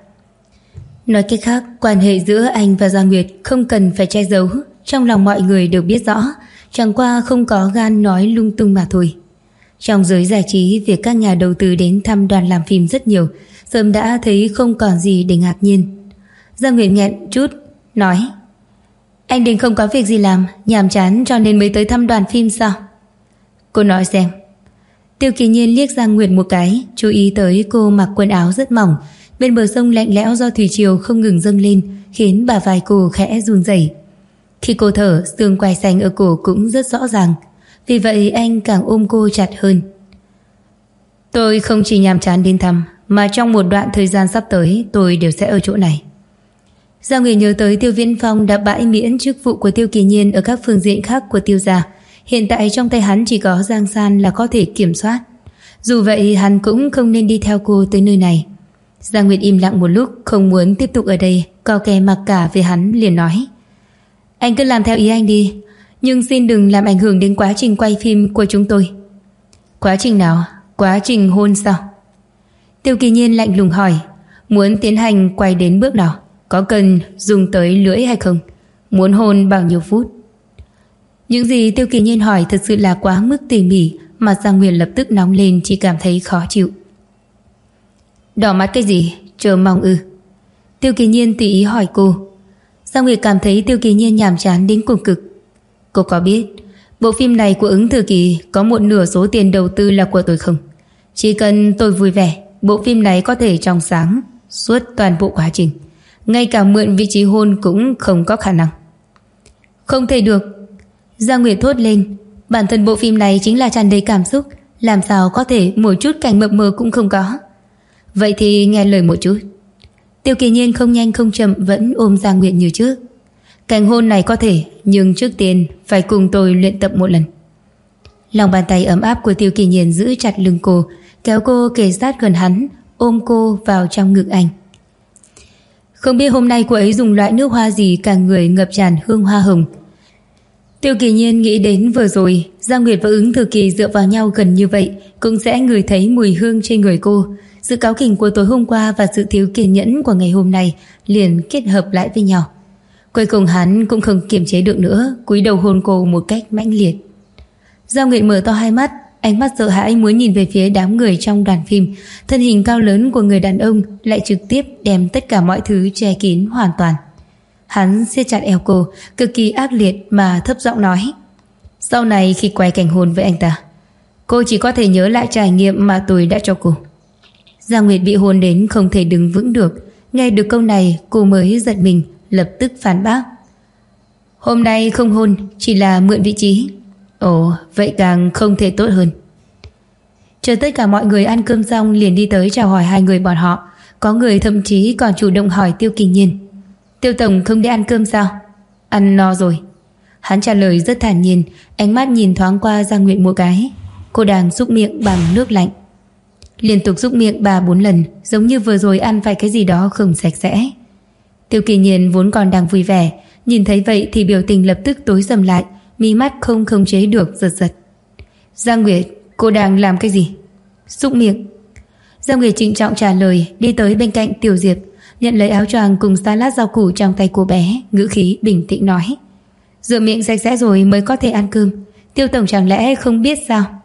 Nói cách khác, quan hệ giữa anh và Giang Nguyệt không cần phải che giấu, trong lòng mọi người đều biết rõ, chẳng qua không có gan nói lung tung mà thôi. Trong giới giải trí, việc các nhà đầu tư đến thăm đoàn làm phim rất nhiều, sớm đã thấy không còn gì để ngạc nhiên. Giang Nguyệt nghẹn chút, nói. Anh định không có việc gì làm, nhàm chán cho nên mới tới thăm đoàn phim sao? Cô nói xem. Tiêu Kỳ Nhiên liếc Giang Nguyệt một cái, chú ý tới cô mặc quần áo rất mỏng, bên bờ sông lạnh lẽo do thủy triều không ngừng dâng lên, khiến bả vai cô khẽ run rẩy. Khi cô thở, xương quai xanh ở cổ cũng rất rõ ràng, vì vậy anh càng ôm cô chặt hơn. Tôi không chỉ nhàm chán đến thăm, mà trong một đoạn thời gian sắp tới tôi đều sẽ ở chỗ này. Giang Nguyệt nhớ tới Tiêu Viễn Phong đã bãi miễn chức vụ của Tiêu Kỳ Nhiên ở các phương diện khác của Tiêu gia. Hiện tại trong tay hắn chỉ có Giang San là có thể kiểm soát. Dù vậy hắn cũng không nên đi theo cô tới nơi này. Giang Nguyệt im lặng một lúc, không muốn tiếp tục ở đây, co kè mặc cả về hắn, liền nói. Anh cứ làm theo ý anh đi, nhưng xin đừng làm ảnh hưởng đến quá trình quay phim của chúng tôi. Quá trình nào? Quá trình hôn sao? Tiêu Kỳ Nhiên lạnh lùng hỏi. Muốn tiến hành quay đến bước nào? Có cần dùng tới lưỡi hay không? Muốn hôn bao nhiêu phút? Những gì Tiêu Kỳ Nhiên hỏi thật sự là quá mức tỉ mỉ, mà Giang Nguyệt lập tức nóng lên, chỉ cảm thấy khó chịu. Đỏ mắt cái gì? Chờ mong ư? Tiêu Kỳ Nhiên tùy ý hỏi cô. Giang Nguyệt cảm thấy Tiêu Kỳ Nhiên nhàm chán đến cùng cực. Cô có biết bộ phim này của Ứng Thư Kỳ có một nửa số tiền đầu tư là của tôi không? Chỉ cần tôi vui vẻ, bộ phim này có thể trong sáng suốt toàn bộ quá trình, ngay cả mượn vị trí hôn cũng không có khả năng. Không thể được. Giang Nguyệt thốt lên. Bản thân bộ phim này chính là tràn đầy cảm xúc, làm sao có thể một chút cảnh mập mờ cũng không có? Vậy thì nghe lời một chút. Tiêu Kỳ Nhiên không nhanh không chậm vẫn ôm Giang Nguyệt như trước. Cảnh hôn này có thể, nhưng trước tiên phải cùng tôi luyện tập một lần. Lòng bàn tay ấm áp của Tiêu Kỳ Nhiên giữ chặt lưng cô, kéo cô kề sát gần hắn, ôm cô vào trong ngực anh. Không biết hôm nay cô ấy dùng loại nước hoa gì cả người ngập tràn hương hoa hồng. Tiêu Kỳ Nhiên nghĩ đến vừa rồi Giang Nguyệt và Ứng Thư Kỳ dựa vào nhau gần như vậy cũng sẽ ngửi thấy mùi hương trên người cô. Sự cáu kỉnh của tối hôm qua và sự thiếu kiên nhẫn của ngày hôm nay liền kết hợp lại với nhau. Cuối cùng hắn cũng không kiềm chế được nữa, cúi đầu hôn cô một cách mãnh liệt. Giang Nguyệt mở to hai mắt, ánh mắt sợ hãi muốn nhìn về phía đám người trong đoàn phim. Thân hình cao lớn của người đàn ông lại trực tiếp đem tất cả mọi thứ che kín hoàn toàn. Hắn siết chặt eo cô, cực kỳ ác liệt mà thấp giọng nói. Sau này khi quay cảnh hôn với anh ta, Cô chỉ có thể nhớ lại trải nghiệm mà tôi đã cho cô. Giang Nguyệt bị hôn đến không thể đứng vững được. Nghe được câu này cô mới giật mình, lập tức phản bác. Hôm nay không hôn, chỉ là mượn vị trí. Ồ, vậy càng không thể tốt hơn. Chờ tất cả mọi người ăn cơm xong liền đi tới chào hỏi hai người bọn họ. Có người thậm chí còn chủ động hỏi Tiêu Kỳ Nhiên: Tiêu tổng không đi ăn cơm sao? Ăn no rồi. Hắn trả lời rất thản nhiên, ánh mắt nhìn thoáng qua Giang Nguyệt một cái. Cô đang súc miệng bằng nước lạnh, liên tục súc miệng 3-4 lần, giống như vừa rồi ăn phải cái gì đó không sạch sẽ. Tiêu Kỳ Nhiên vốn còn đang vui vẻ, nhìn thấy vậy thì biểu tình lập tức tối sầm lại, mí mắt không khống chế được giật giật. Giang Nguyệt, cô đang làm cái gì? Súc miệng. Giang Nguyệt trịnh trọng trả lời, đi tới bên cạnh Tiểu Diệp, nhận lấy áo choàng cùng salad rau củ trong tay cô bé, ngữ khí bình tĩnh nói: rửa miệng sạch sẽ rồi mới có thể ăn cơm. Tiêu tổng chẳng lẽ không biết sao?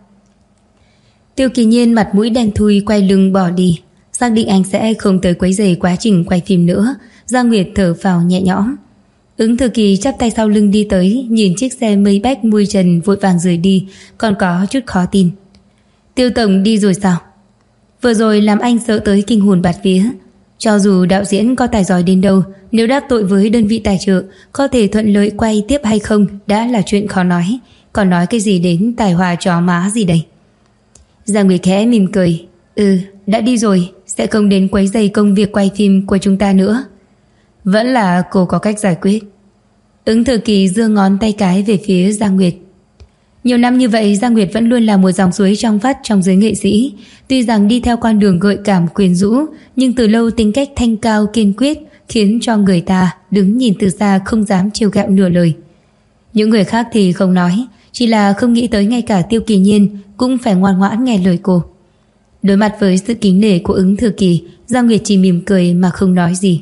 Tiêu Kỳ Nhiên mặt mũi đen thui quay lưng bỏ đi, xác định anh sẽ không tới quấy rầy quá trình quay phim nữa. Giang Nguyệt thở phào nhẹ nhõm. Ứng Thư Kỳ chắp tay sau lưng đi tới, nhìn chiếc xe Maybach mui trần vội vàng rời đi, còn có chút khó tin. Tiêu tổng đi rồi sao? Vừa rồi làm anh sợ tới kinh hồn bạt vía. Cho dù đạo diễn có tài giỏi đến đâu, nếu đắc tội với đơn vị tài trợ, có thể thuận lợi quay tiếp hay không đã là chuyện khó nói, còn nói cái gì đến tài hòa chó má gì đây. Giang Nguyệt khẽ mỉm cười. Đã đi rồi, sẽ không đến quấy rầy công việc quay phim của chúng ta nữa. Vẫn là cô có cách giải quyết. Ứng Thư Kỳ giơ ngón tay cái về phía Giang Nguyệt. Nhiều năm như vậy, Giang Nguyệt vẫn luôn là một dòng suối trong vắt trong giới nghệ sĩ. Tuy rằng đi theo con đường gợi cảm quyến rũ, nhưng từ lâu tính cách thanh cao kiên quyết khiến cho người ta đứng nhìn từ xa không dám trêu ghẹo nửa lời. Những người khác thì không nói, chỉ là không nghĩ tới ngay cả Tiêu Kỳ Nhiên cũng phải ngoan ngoãn nghe lời cô. Đối mặt với sự kính nể của Ứng Thư Kỳ, Giang Nguyệt chỉ mỉm cười mà không nói gì.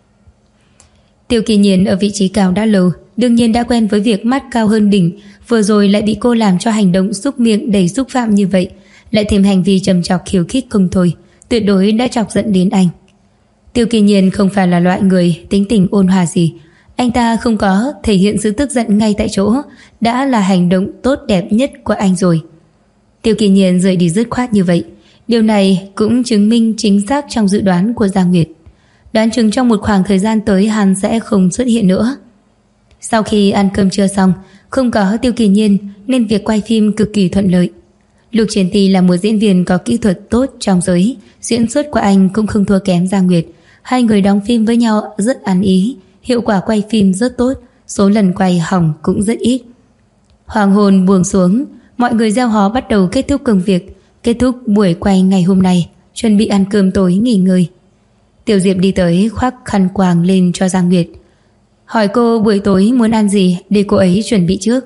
Tiêu Kỳ Nhiên ở vị trí cao đã lâu, đương nhiên đã quen với việc mắt cao hơn đỉnh, vừa rồi lại bị cô làm cho hành động xúc miệng đầy xúc phạm như vậy, lại thêm hành vi trầm trọc khiêu khích không thôi, tuyệt đối đã chọc giận đến anh. Tiêu Kỳ Nhiên không phải là loại người tính tình ôn hòa gì, anh ta không có thể hiện sự tức giận ngay tại chỗ, đã là hành động tốt đẹp nhất của anh rồi. Tiêu Kỳ Nhiên rời đi dứt khoát như vậy, điều này cũng chứng minh chính xác trong dự đoán của Giang Nguyệt. Đoán chừng trong một khoảng thời gian tới hắn sẽ không xuất hiện nữa. Sau khi ăn cơm trưa xong, không có Tiêu Kỳ Nhiên nên việc quay phim cực kỳ thuận lợi. Lục Triển Tì là một diễn viên có kỹ thuật tốt trong giới, diễn xuất của anh cũng không thua kém Giang Nguyệt. Hai người đóng phim với nhau rất ăn ý, hiệu quả quay phim rất tốt, số lần quay hỏng cũng rất ít. Hoàng hôn buông xuống, mọi người reo hò bắt đầu kết thúc công việc, kết thúc buổi quay ngày hôm nay, chuẩn bị ăn cơm tối nghỉ ngơi. Tiểu Diệp đi tới khoác khăn quàng lên cho Giang Nguyệt, hỏi cô buổi tối muốn ăn gì để cô ấy chuẩn bị trước.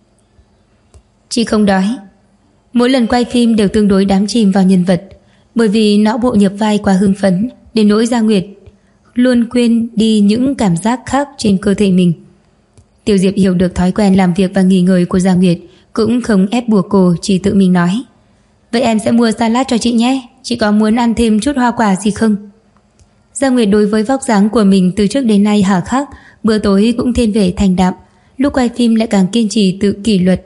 Chị không đói. Mỗi lần quay phim đều tương đối đắm chìm vào nhân vật, bởi vì não bộ nhập vai quá hưng phấn đến nỗi Giang Nguyệt luôn quên đi những cảm giác khác trên cơ thể mình. Tiểu Diệp hiểu được thói quen làm việc và nghỉ ngơi của Giang Nguyệt, cũng không ép buộc cô, chỉ tự mình nói: vậy em sẽ mua salad cho chị nhé, chị có muốn ăn thêm chút hoa quả gì không? Giang Nguyệt đối với vóc dáng của mình từ trước đến nay hà khắc, bữa tối cũng thêm vẻ thành đạm, lúc quay phim lại càng kiên trì tự kỷ luật,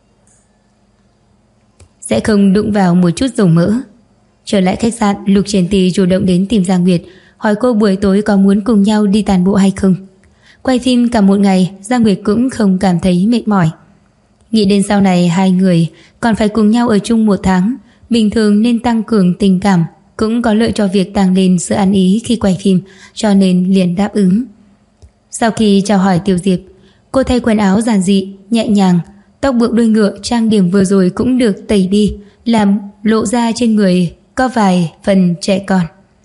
sẽ không đụng vào một chút dầu mỡ. Trở lại khách sạn, Lục Triển Tì chủ động đến tìm Giang Nguyệt, hỏi cô buổi tối có muốn cùng nhau đi tàn bộ hay không. Quay phim cả một ngày, Giang Nguyệt cũng không cảm thấy mệt mỏi. Nghĩ đến sau này hai người còn phải cùng nhau ở chung 1 tháng, bình thường nên tăng cường tình cảm, cũng có lợi cho việc tăng lên sự ăn ý khi quay phim, cho nên liền đáp ứng. Sau khi chào hỏi Tiểu Diệp, cô thay quần áo giản dị, nhẹ nhàng, tóc buộc đuôi ngựa, trang điểm vừa rồi cũng được tẩy đi, làm lộ ra trên người có vài phần trẻ con.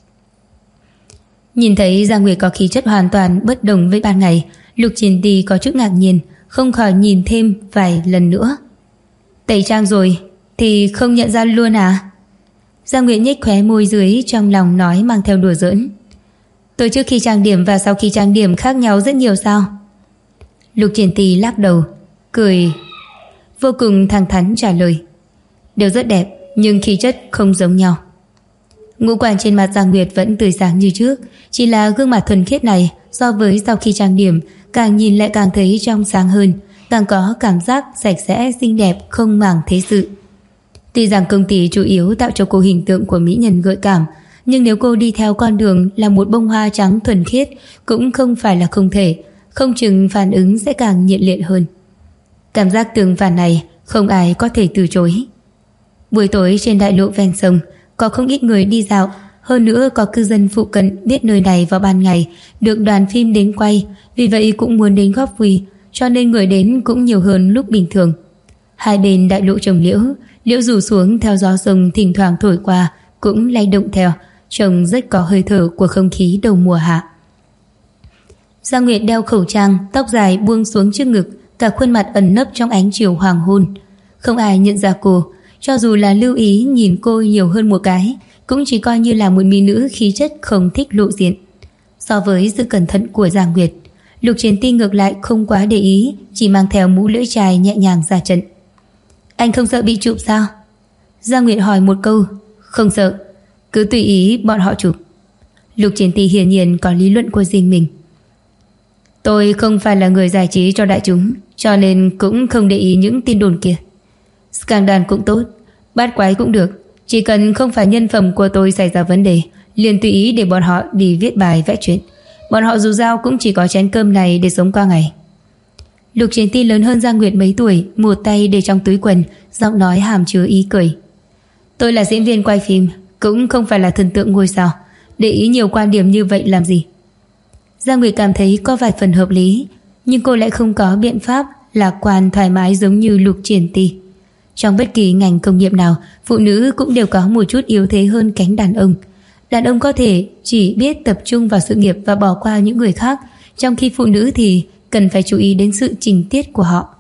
Nhìn thấy Giang Nguyệt có khí chất hoàn toàn bất đồng với ban ngày, Lục Triển Tì có chút ngạc nhiên, không khỏi nhìn thêm vài lần nữa. Tẩy trang rồi thì không nhận ra luôn à? Giang Nguyệt nhếch khóe môi dưới, trong lòng nói mang theo đùa giỡn. Tôi trước khi trang điểm và sau khi trang điểm khác nhau rất nhiều sao? Lục Triển Tì lắc đầu, cười vô cùng thẳng thắn trả lời: đều rất đẹp, nhưng khí chất không giống nhau. Ngũ quan trên mặt Giang Nguyệt vẫn tươi sáng như trước, chỉ là gương mặt thuần khiết này so với sau khi trang điểm càng nhìn lại càng thấy trong sáng hơn, càng có cảm giác sạch sẽ xinh đẹp không màng thế sự. Tuy rằng công ty chủ yếu tạo cho cô hình tượng của mỹ nhân gợi cảm, nhưng nếu cô đi theo con đường là một bông hoa trắng thuần khiết cũng không phải là không thể, không chừng phản ứng sẽ càng nhiệt liệt hơn. Cảm giác tương phản này không ai có thể từ chối. Buổi tối trên đại lộ ven sông có không ít người đi dạo, hơn nữa có cư dân phụ cận biết nơi này vào ban ngày được đoàn phim đến quay, vì vậy cũng muốn đến góp vui, cho nên người đến cũng nhiều hơn lúc bình thường. Hai bên đại lộ trồng liễu, liễu rủ xuống theo gió sông thỉnh thoảng thổi qua cũng lay động theo, trông rất có hơi thở của không khí đầu mùa hạ. Giang Nguyệt đeo khẩu trang, tóc dài buông xuống trước ngực, cả khuôn mặt ẩn nấp trong ánh chiều hoàng hôn. Không ai nhận ra cô, cho dù là lưu ý nhìn cô nhiều hơn một cái, cũng chỉ coi như là một mỹ nữ khí chất không thích lộ diện. So với sự cẩn thận của Giang Nguyệt, Lục Triển Ti ngược lại không quá để ý, chỉ mang theo mũ lưỡi chai nhẹ nhàng ra trận. Anh không sợ bị chụp sao? Giang Nguyệt hỏi một câu. Không sợ, cứ tùy ý bọn họ chụp. Lục Triển Ti hiển nhiên có lý luận của riêng mình. Tôi không phải là người giải trí cho đại chúng, cho nên cũng không để ý những tin đồn kia. Scandal cũng tốt, bát quái cũng được, chỉ cần không phải nhân phẩm của tôi xảy ra vấn đề, liền tùy ý để bọn họ đi viết bài vẽ chuyện. Bọn họ dù sao cũng chỉ có chén cơm này để sống qua ngày. Lục Triển Ti lớn hơn Giang Nguyệt mấy tuổi, một tay để trong túi quần, giọng nói hàm chứa ý cười. Tôi là diễn viên quay phim, cũng không phải là thần tượng ngôi sao, để ý nhiều quan điểm như vậy làm gì? Giang Nguyệt cảm thấy có vài phần hợp lý, nhưng cô lại không có biện pháp lạc quan thoải mái giống như Lục Triển Ti. Trong bất kỳ ngành công nghiệp nào, phụ nữ cũng đều có một chút yếu thế hơn cánh đàn ông. Đàn ông có thể chỉ biết tập trung vào sự nghiệp và bỏ qua những người khác, trong khi phụ nữ thì cần phải chú ý đến sự trình tiết của họ.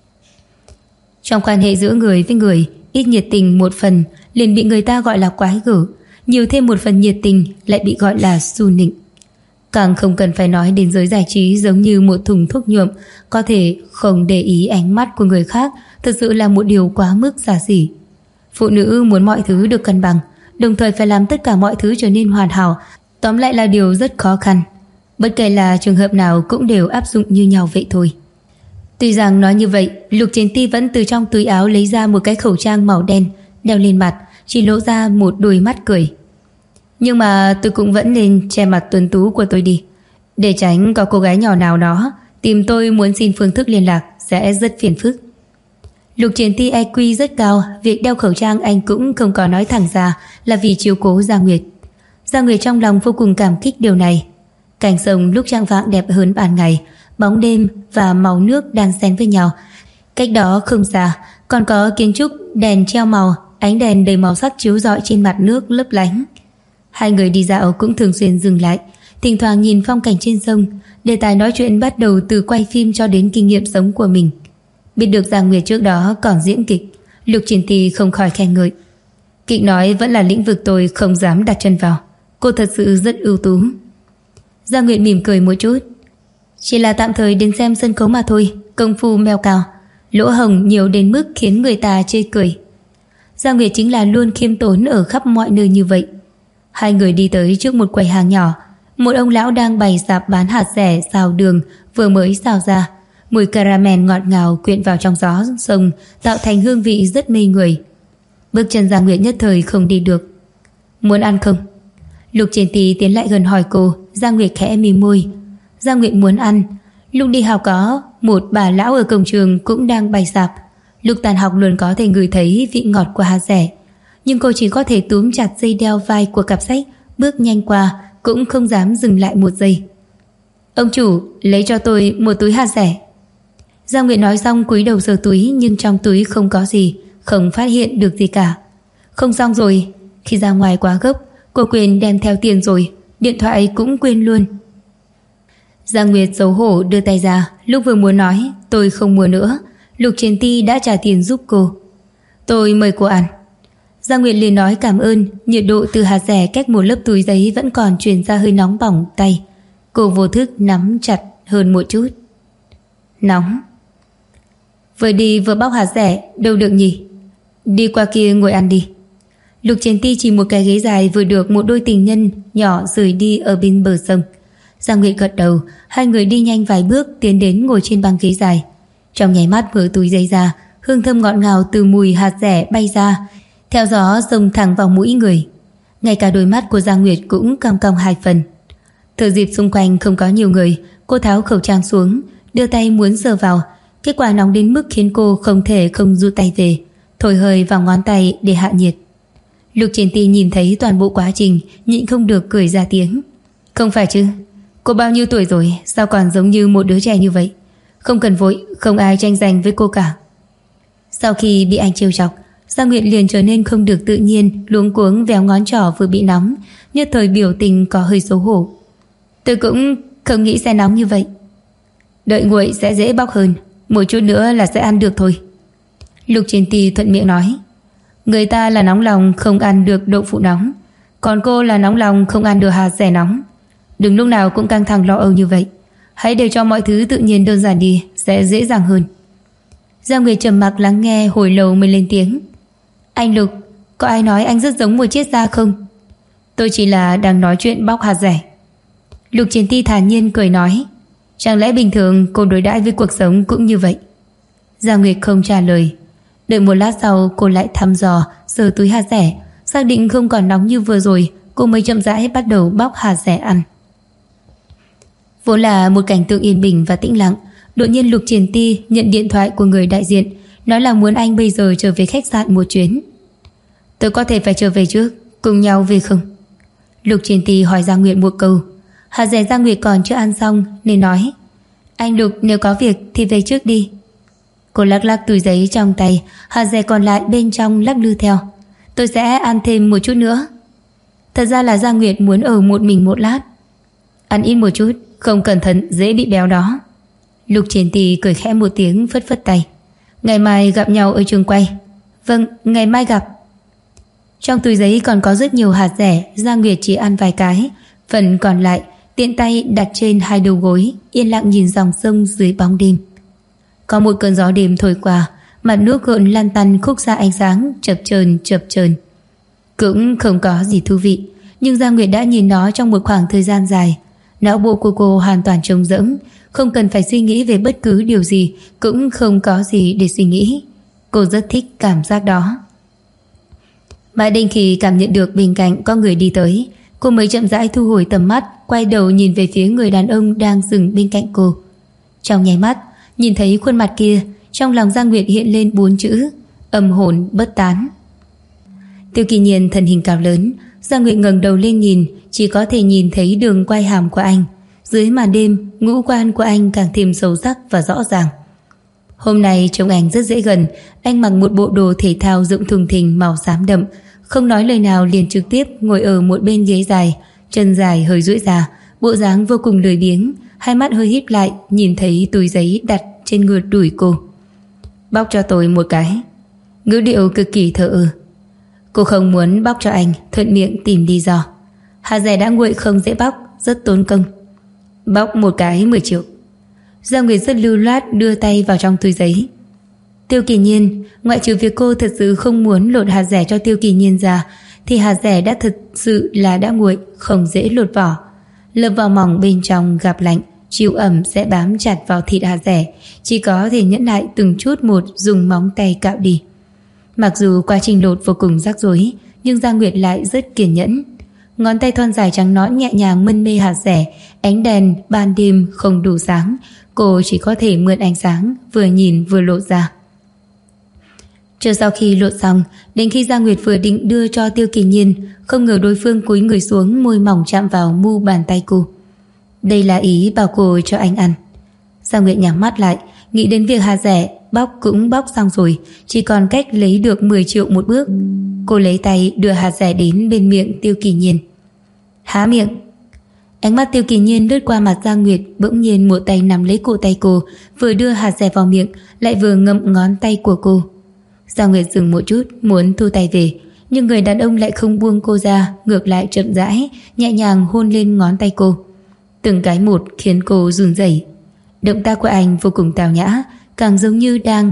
Trong quan hệ giữa người với người, ít nhiệt tình một phần liền bị người ta gọi là quái gở, nhiều thêm một phần nhiệt tình lại bị gọi là xu nịnh. Càng không cần phải nói đến giới giải trí giống như một thùng thuốc nhuộm, có thể không để ý ánh mắt của người khác thật sự là một điều quá mức xa xỉ. Phụ nữ muốn mọi thứ được cân bằng, đồng thời phải làm tất cả mọi thứ trở nên hoàn hảo, tóm lại là điều rất khó khăn. Bất kể là trường hợp nào cũng đều áp dụng như nhau vậy thôi. Tuy rằng nói như vậy, Lục Triển Ti vẫn từ trong túi áo lấy ra một cái khẩu trang màu đen, đeo lên mặt, chỉ lộ ra một đôi mắt cười. Nhưng mà tôi cũng vẫn nên che mặt tuấn tú của tôi đi, để tránh có cô gái nhỏ nào đó tìm tôi muốn xin phương thức liên lạc sẽ rất phiền phức. Lục Triển Ti IQ rất cao, việc đeo khẩu trang anh cũng không có nói thẳng ra là vì chiếu cố Giang Nguyệt. Giang Nguyệt trong lòng vô cùng cảm kích điều này. Cảnh sông lúc trăng vạng đẹp hơn ban ngày, bóng đêm và màu nước đan xen với nhau. Cách đó không xa còn có kiến trúc đèn treo màu, ánh đèn đầy màu sắc chiếu rọi trên mặt nước lấp lánh. Hai người đi dạo cũng thường xuyên dừng lại, thỉnh thoảng nhìn phong cảnh trên sông. Đề tài nói chuyện bắt đầu từ quay phim cho đến kinh nghiệm sống của mình. Biết được Giang Nguyệt trước đó còn diễn kịch, Lục Triển Ti không khỏi khen ngợi. Kịch nói vẫn là lĩnh vực tôi không dám đặt chân vào, cô thật sự rất ưu tú. Giang Nguyệt mỉm cười một chút. Chỉ là tạm thời đến xem sân khấu mà thôi, công phu mèo cào, lỗ hổng nhiều đến mức khiến người ta chê cười. Giang Nguyệt chính là luôn khiêm tốn ở khắp mọi nơi như vậy. Hai người đi tới trước một quầy hàng nhỏ, một ông lão đang bày sạp bán hạt dẻ xào đường vừa mới xào ra, mùi caramel ngọt ngào quyện vào trong gió sông tạo thành hương vị rất mê người. Bước chân Giang Nguyệt nhất thời không đi được. Muốn ăn không? Lục Triển Ti tiến lại gần hỏi cô. Giang Nguyệt khẽ mím môi. Giang Nguyệt muốn ăn. Lúc đi học có một bà lão ở cổng trường cũng đang bày sạp. Lúc tan học luôn có thể ngửi thấy vị ngọt của hạt dẻ, nhưng cô chỉ có thể túm chặt dây đeo vai của cặp sách, bước nhanh qua, cũng không dám dừng lại một giây. Ông chủ, lấy cho tôi một túi hạt dẻ. Giang Nguyệt nói xong cúi đầu sờ túi, nhưng trong túi không có gì, không phát hiện được gì cả. Không xong rồi, khi ra ngoài quá gấp, cô quên đem theo tiền rồi, điện thoại cũng quên luôn. Giang Nguyệt xấu hổ đưa tay ra, lúc vừa muốn nói tôi không mua nữa, Lục Triển Ti đã trả tiền giúp cô. Tôi mời cô ăn. Giang Nguyệt liền nói cảm ơn, nhiệt độ từ hạt dẻ cách một lớp túi giấy vẫn còn truyền ra hơi nóng bỏng tay. Cô vô thức nắm chặt hơn một chút. Nóng. Vừa đi vừa bóc hạt dẻ, đâu được nhỉ? Đi qua kia ngồi ăn đi. Lục Triển Ti chỉ một cái ghế dài vừa được một đôi tình nhân nhỏ rời đi ở bên bờ sông. Giang Nguyệt gật đầu, hai người đi nhanh vài bước tiến đến ngồi trên băng ghế dài. Trong nháy mắt mở túi giấy ra, hương thơm ngọt ngào từ mùi hạt dẻ bay ra, theo gió xông thẳng vào mũi người. Ngay cả đôi mắt của Giang Nguyệt cũng cong cong hai phần. Thừa dịp xung quanh không có nhiều người, cô tháo khẩu trang xuống, đưa tay muốn sờ vào. Kết quả nóng đến mức khiến cô không thể không rút tay về, thổi hơi vào ngón tay để hạ nhiệt. Lục Triển Ti nhìn thấy toàn bộ quá trình, nhịn không được cười ra tiếng. Không phải chứ, cô bao nhiêu tuổi rồi, sao còn giống như một đứa trẻ như vậy? Không cần vội, không ai tranh giành với cô cả. Sau khi bị anh trêu chọc, Giang Nguyệt liền trở nên không được tự nhiên, luống cuống véo ngón trỏ vừa bị nóng, nhất thời biểu tình có hơi xấu hổ. Tôi cũng không nghĩ sẽ nóng như vậy. Đợi nguội sẽ dễ bóc hơn, một chút nữa là sẽ ăn được thôi. Lục Triển Ti thuận miệng nói. Người ta là nóng lòng không ăn được đậu phụ nóng, còn cô là nóng lòng không ăn được hạt dẻ nóng. Đừng lúc nào cũng căng thẳng lo âu như vậy. Hãy để cho mọi thứ tự nhiên đơn giản đi, sẽ dễ dàng hơn. Giang Nguyệt trầm mặc lắng nghe hồi lâu mới lên tiếng. Anh Lục, có ai nói anh rất giống một triết gia không? Tôi chỉ là đang nói chuyện bóc hạt dẻ. Lục Triển Ti thản nhiên cười nói. Chẳng lẽ bình thường cô đối đãi với cuộc sống cũng như vậy? Giang Nguyệt không trả lời. Đợi một lát sau cô lại thăm dò sờ túi hạt dẻ, xác định không còn nóng như vừa rồi, cô mới chậm rãi bắt đầu bóc hạt dẻ ăn. Vốn là một cảnh tượng yên bình và tĩnh lặng, đột nhiên Lục Triển Ti nhận điện thoại của người đại diện, nói là muốn anh bây giờ trở về khách sạn một chuyến. Tôi có thể phải trở về trước, cùng nhau về không? Lục Triển Ti hỏi Giang Nguyệt một câu. Hạt dẻ Giang Nguyệt còn chưa ăn xong nên nói. Anh Lục, nếu có việc thì về trước đi. Cô lắc lắc túi giấy trong tay, hạt dẻ còn lại bên trong lắc lư theo. Tôi sẽ ăn thêm một chút nữa. Thật ra là Giang Nguyệt muốn ở một mình một lát. Ăn ít một chút, không cẩn thận dễ bị béo đó. Lục Triển Ti cười khẽ một tiếng, phất phất tay. Ngày mai gặp nhau ở trường quay. Vâng, ngày mai gặp. Trong túi giấy còn có rất nhiều hạt dẻ, Giang Nguyệt chỉ ăn vài cái, phần còn lại tiện tay đặt trên hai đầu gối, yên lặng nhìn dòng sông dưới bóng đêm. Có một cơn gió đêm thổi qua, mặt nước gợn lan tăn khúc ra ánh sáng chập chờn. Cũng không có gì thú vị, nhưng Giang Nguyệt đã nhìn nó trong một khoảng thời gian dài. Não bộ của cô hoàn toàn trống rỗng, không cần phải suy nghĩ về bất cứ điều gì, cũng không có gì để suy nghĩ. Cô rất thích cảm giác đó. Mãi đến khi cảm nhận được bên cạnh có người đi tới, cô mới chậm rãi thu hồi tầm mắt, quay đầu nhìn về phía người đàn ông đang dừng bên cạnh cô. Trong nháy mắt, nhìn thấy khuôn mặt kia, trong lòng Giang Nguyệt hiện lên 4 chữ: âm hồn bất tán. Tiêu Kỳ Nhiên thân hình cao lớn, Giang Nguyệt ngẩng đầu lên nhìn, chỉ có thể nhìn thấy đường quai hàm của anh. Dưới màn đêm, ngũ quan của anh càng thêm sâu sắc và rõ ràng. Hôm nay trông anh rất dễ gần, anh mặc một bộ đồ thể thao rộng thùng thình màu xám đậm, không nói lời nào liền trực tiếp ngồi ở một bên ghế dài, chân dài hơi duỗi ra, bộ dáng vô cùng lười biếng, hai mắt hơi híp lại, nhìn thấy túi giấy đặt trên ngược đùi cô. Bóc cho tôi một cái. Ngữ điệu cực kỳ thờ ơ. Cô không muốn bóc cho anh, thuận miệng tìm lý do. Hạt dẻ đã nguội không dễ bóc, rất tốn công. Bóc một cái 10 triệu. Giang Nguyệt rất lưu loát đưa tay vào trong túi giấy. Tiêu Kỳ Nhiên, ngoại trừ việc cô thật sự không muốn lột hạt dẻ cho Tiêu Kỳ Nhiên ra, thì hạt dẻ đã thật sự là đã nguội, không dễ lột vỏ. Lớp vỏ mỏng bên trong gặp lạnh, chịu ẩm sẽ bám chặt vào thịt hạt dẻ, chỉ có thể nhẫn lại từng chút một dùng móng tay cạo đi. Mặc dù quá trình lột vô cùng rắc rối, nhưng Giang Nguyệt lại rất kiên nhẫn. Ngón tay thon dài trắng nõn nhẹ nhàng mân mê hạt dẻ, ánh đèn ban đêm không đủ sáng, cô chỉ có thể mượn ánh sáng vừa nhìn vừa lột ra. Chờ sau khi lột xong, đến khi Giang Nguyệt vừa định đưa cho Tiêu Kỳ Nhiên, không ngờ đối phương cúi người xuống, môi mỏng chạm vào mu bàn tay cô. Đây là ý bảo cô cho anh ăn. Giang Nguyệt nhắm mắt lại, nghĩ đến việc hạt dẻ bóc cũng bóc xong rồi, chỉ còn cách lấy được 10 triệu một bước. Cô lấy tay đưa hạt dẻ đến bên miệng Tiêu Kỳ Nhiên. Há miệng. Ánh mắt Tiêu Kỳ Nhiên lướt qua mặt Giang Nguyệt, bỗng nhiên một tay nắm lấy cổ tay cô, vừa đưa hạt dẻ vào miệng, lại vừa ngậm ngón tay của cô. Giang Nguyệt dừng một chút, muốn thu tay về, nhưng người đàn ông lại không buông cô ra, ngược lại chậm rãi, nhẹ nhàng hôn lên ngón tay cô. Từng cái một khiến cô run rẩy. Động tác của anh vô cùng tào nhã, càng giống như đang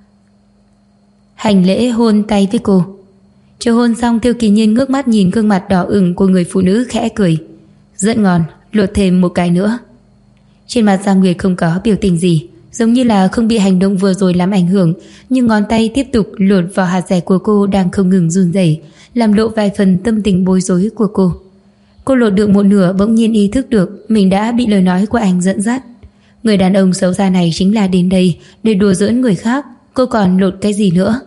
hành lễ hôn tay với cô. Chờ hôn xong, Tiêu Kỳ Nhiên ngước mắt nhìn gương mặt đỏ ửng của người phụ nữ, khẽ cười. Rất ngon, lột thêm một cái nữa. Trên mặt Giang Nguyệt không có biểu tình gì, giống như là không bị hành động vừa rồi làm ảnh hưởng, nhưng ngón tay tiếp tục lột vào hạt dẻ của cô đang không ngừng run rẩy, làm lộ vài phần tâm tình bối rối của cô. Cô lột được một nửa bỗng nhiên ý thức được mình đã bị lời nói của anh dẫn dắt. Người đàn ông xấu xa này chính là đến đây để đùa giỡn người khác, cô còn lột cái gì nữa?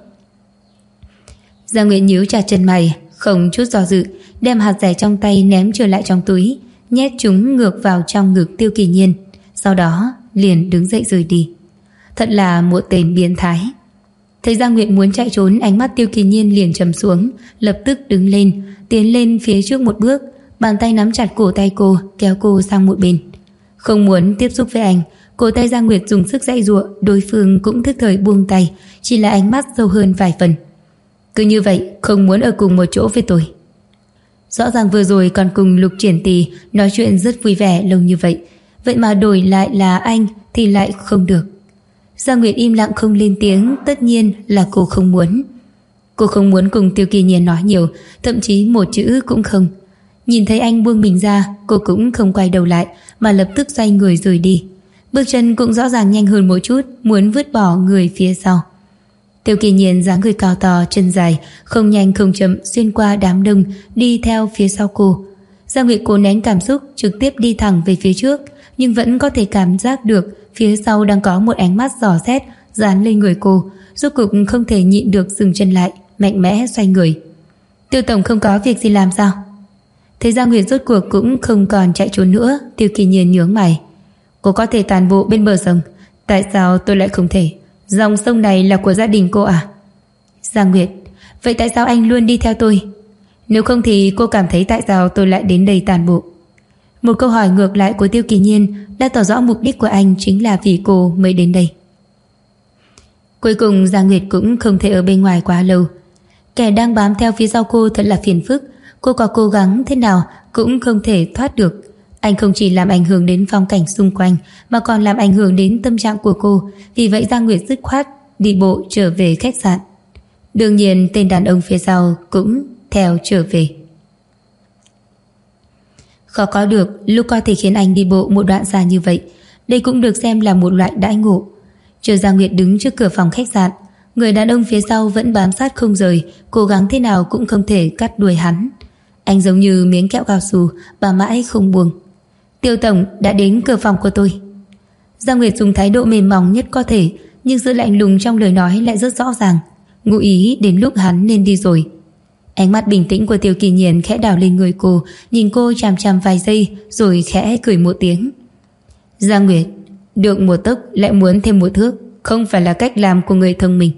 Giang Nguyệt nhíu chặt chân mày, không chút do dự, đem hạt dẻ trong tay ném trở lại trong túi, nhét chúng ngược vào trong ngực Tiêu Kỳ Nhiên, sau đó liền đứng dậy rời đi. Thật là một tên biến thái. Thấy Giang Nguyệt muốn chạy trốn, ánh mắt Tiêu Kỳ Nhiên liền trầm xuống, lập tức đứng lên, tiến lên phía trước một bước, bàn tay nắm chặt cổ tay cô, kéo cô sang một bên. Không muốn tiếp xúc với anh, cổ tay Giang Nguyệt dùng sức giãy giụa, đối phương cũng thức thời buông tay, chỉ là ánh mắt sâu hơn vài phần. Cứ như vậy, không muốn ở cùng một chỗ với tôi. Rõ ràng vừa rồi còn cùng Lục Triển Tì nói chuyện rất vui vẻ lâu như vậy, vậy mà đổi lại là anh thì lại không được. Giang Nguyệt im lặng không lên tiếng, tất nhiên là cô không muốn. Cô không muốn cùng Tiêu Kỳ Nhiên nói nhiều, thậm chí một chữ cũng không. Nhìn thấy anh buông mình ra, cô cũng không quay đầu lại mà lập tức xoay người rời đi. Bước chân cũng rõ ràng nhanh hơn một chút, muốn vứt bỏ người phía sau. Tiêu Kỳ Nhiên dáng người cao to, chân dài, không nhanh không chậm xuyên qua đám đông đi theo phía sau cô. Giang Nguyệt cố nén cảm xúc, trực tiếp đi thẳng về phía trước, nhưng vẫn có thể cảm giác được phía sau đang có một ánh mắt dò xét dán lên người cô. Rốt cục không thể nhịn được dừng chân lại, mạnh mẽ xoay người. Tiêu tổng không có việc gì làm sao? Thấy Giang Nguyệt rốt cuộc cũng không còn chạy trốn nữa, Tiêu Kỳ Nhiên nhướng mày. Cô có thể tàn bộ bên bờ sông, tại sao tôi lại không thể? Dòng sông này là của gia đình cô à? Giang Nguyệt, vậy tại sao anh luôn đi theo tôi? Nếu không thì cô cảm thấy tại sao tôi lại đến đây tàn bộ? Một câu hỏi ngược lại của Tiêu Kỳ Nhiên đã tỏ rõ mục đích của anh chính là vì cô mới đến đây. Cuối cùng Giang Nguyệt cũng không thể ở bên ngoài quá lâu. Kẻ đang bám theo phía sau cô thật là phiền phức, cô có cố gắng thế nào cũng không thể thoát được. Anh không chỉ làm ảnh hưởng đến phong cảnh xung quanh mà còn làm ảnh hưởng đến tâm trạng của cô. Vì vậy Giang Nguyệt dứt khoát đi bộ trở về khách sạn. Đương nhiên tên đàn ông phía sau cũng theo trở về. Khó có được lúc có thể khiến anh đi bộ một đoạn xa như vậy. Đây cũng được xem là một loại đãi ngộ. Chờ Giang Nguyệt đứng trước cửa phòng khách sạn, người đàn ông phía sau vẫn bám sát không rời, cố gắng thế nào cũng không thể cắt đuôi hắn. Anh giống như miếng kẹo cao su, bà mãi không buông. Tiêu tổng đã đến cửa phòng của tôi. Giang Nguyệt dùng thái độ mềm mỏng nhất có thể, nhưng sự lạnh lùng trong lời nói lại rất rõ ràng, ngụ ý đến lúc hắn nên đi rồi. Ánh mắt bình tĩnh của Tiêu Kỳ Nhiên khẽ đảo lên người cô, nhìn cô chằm chằm vài giây rồi khẽ cười một tiếng. Giang Nguyệt, được một tấc lại muốn thêm một thước, không phải là cách làm của người thông minh.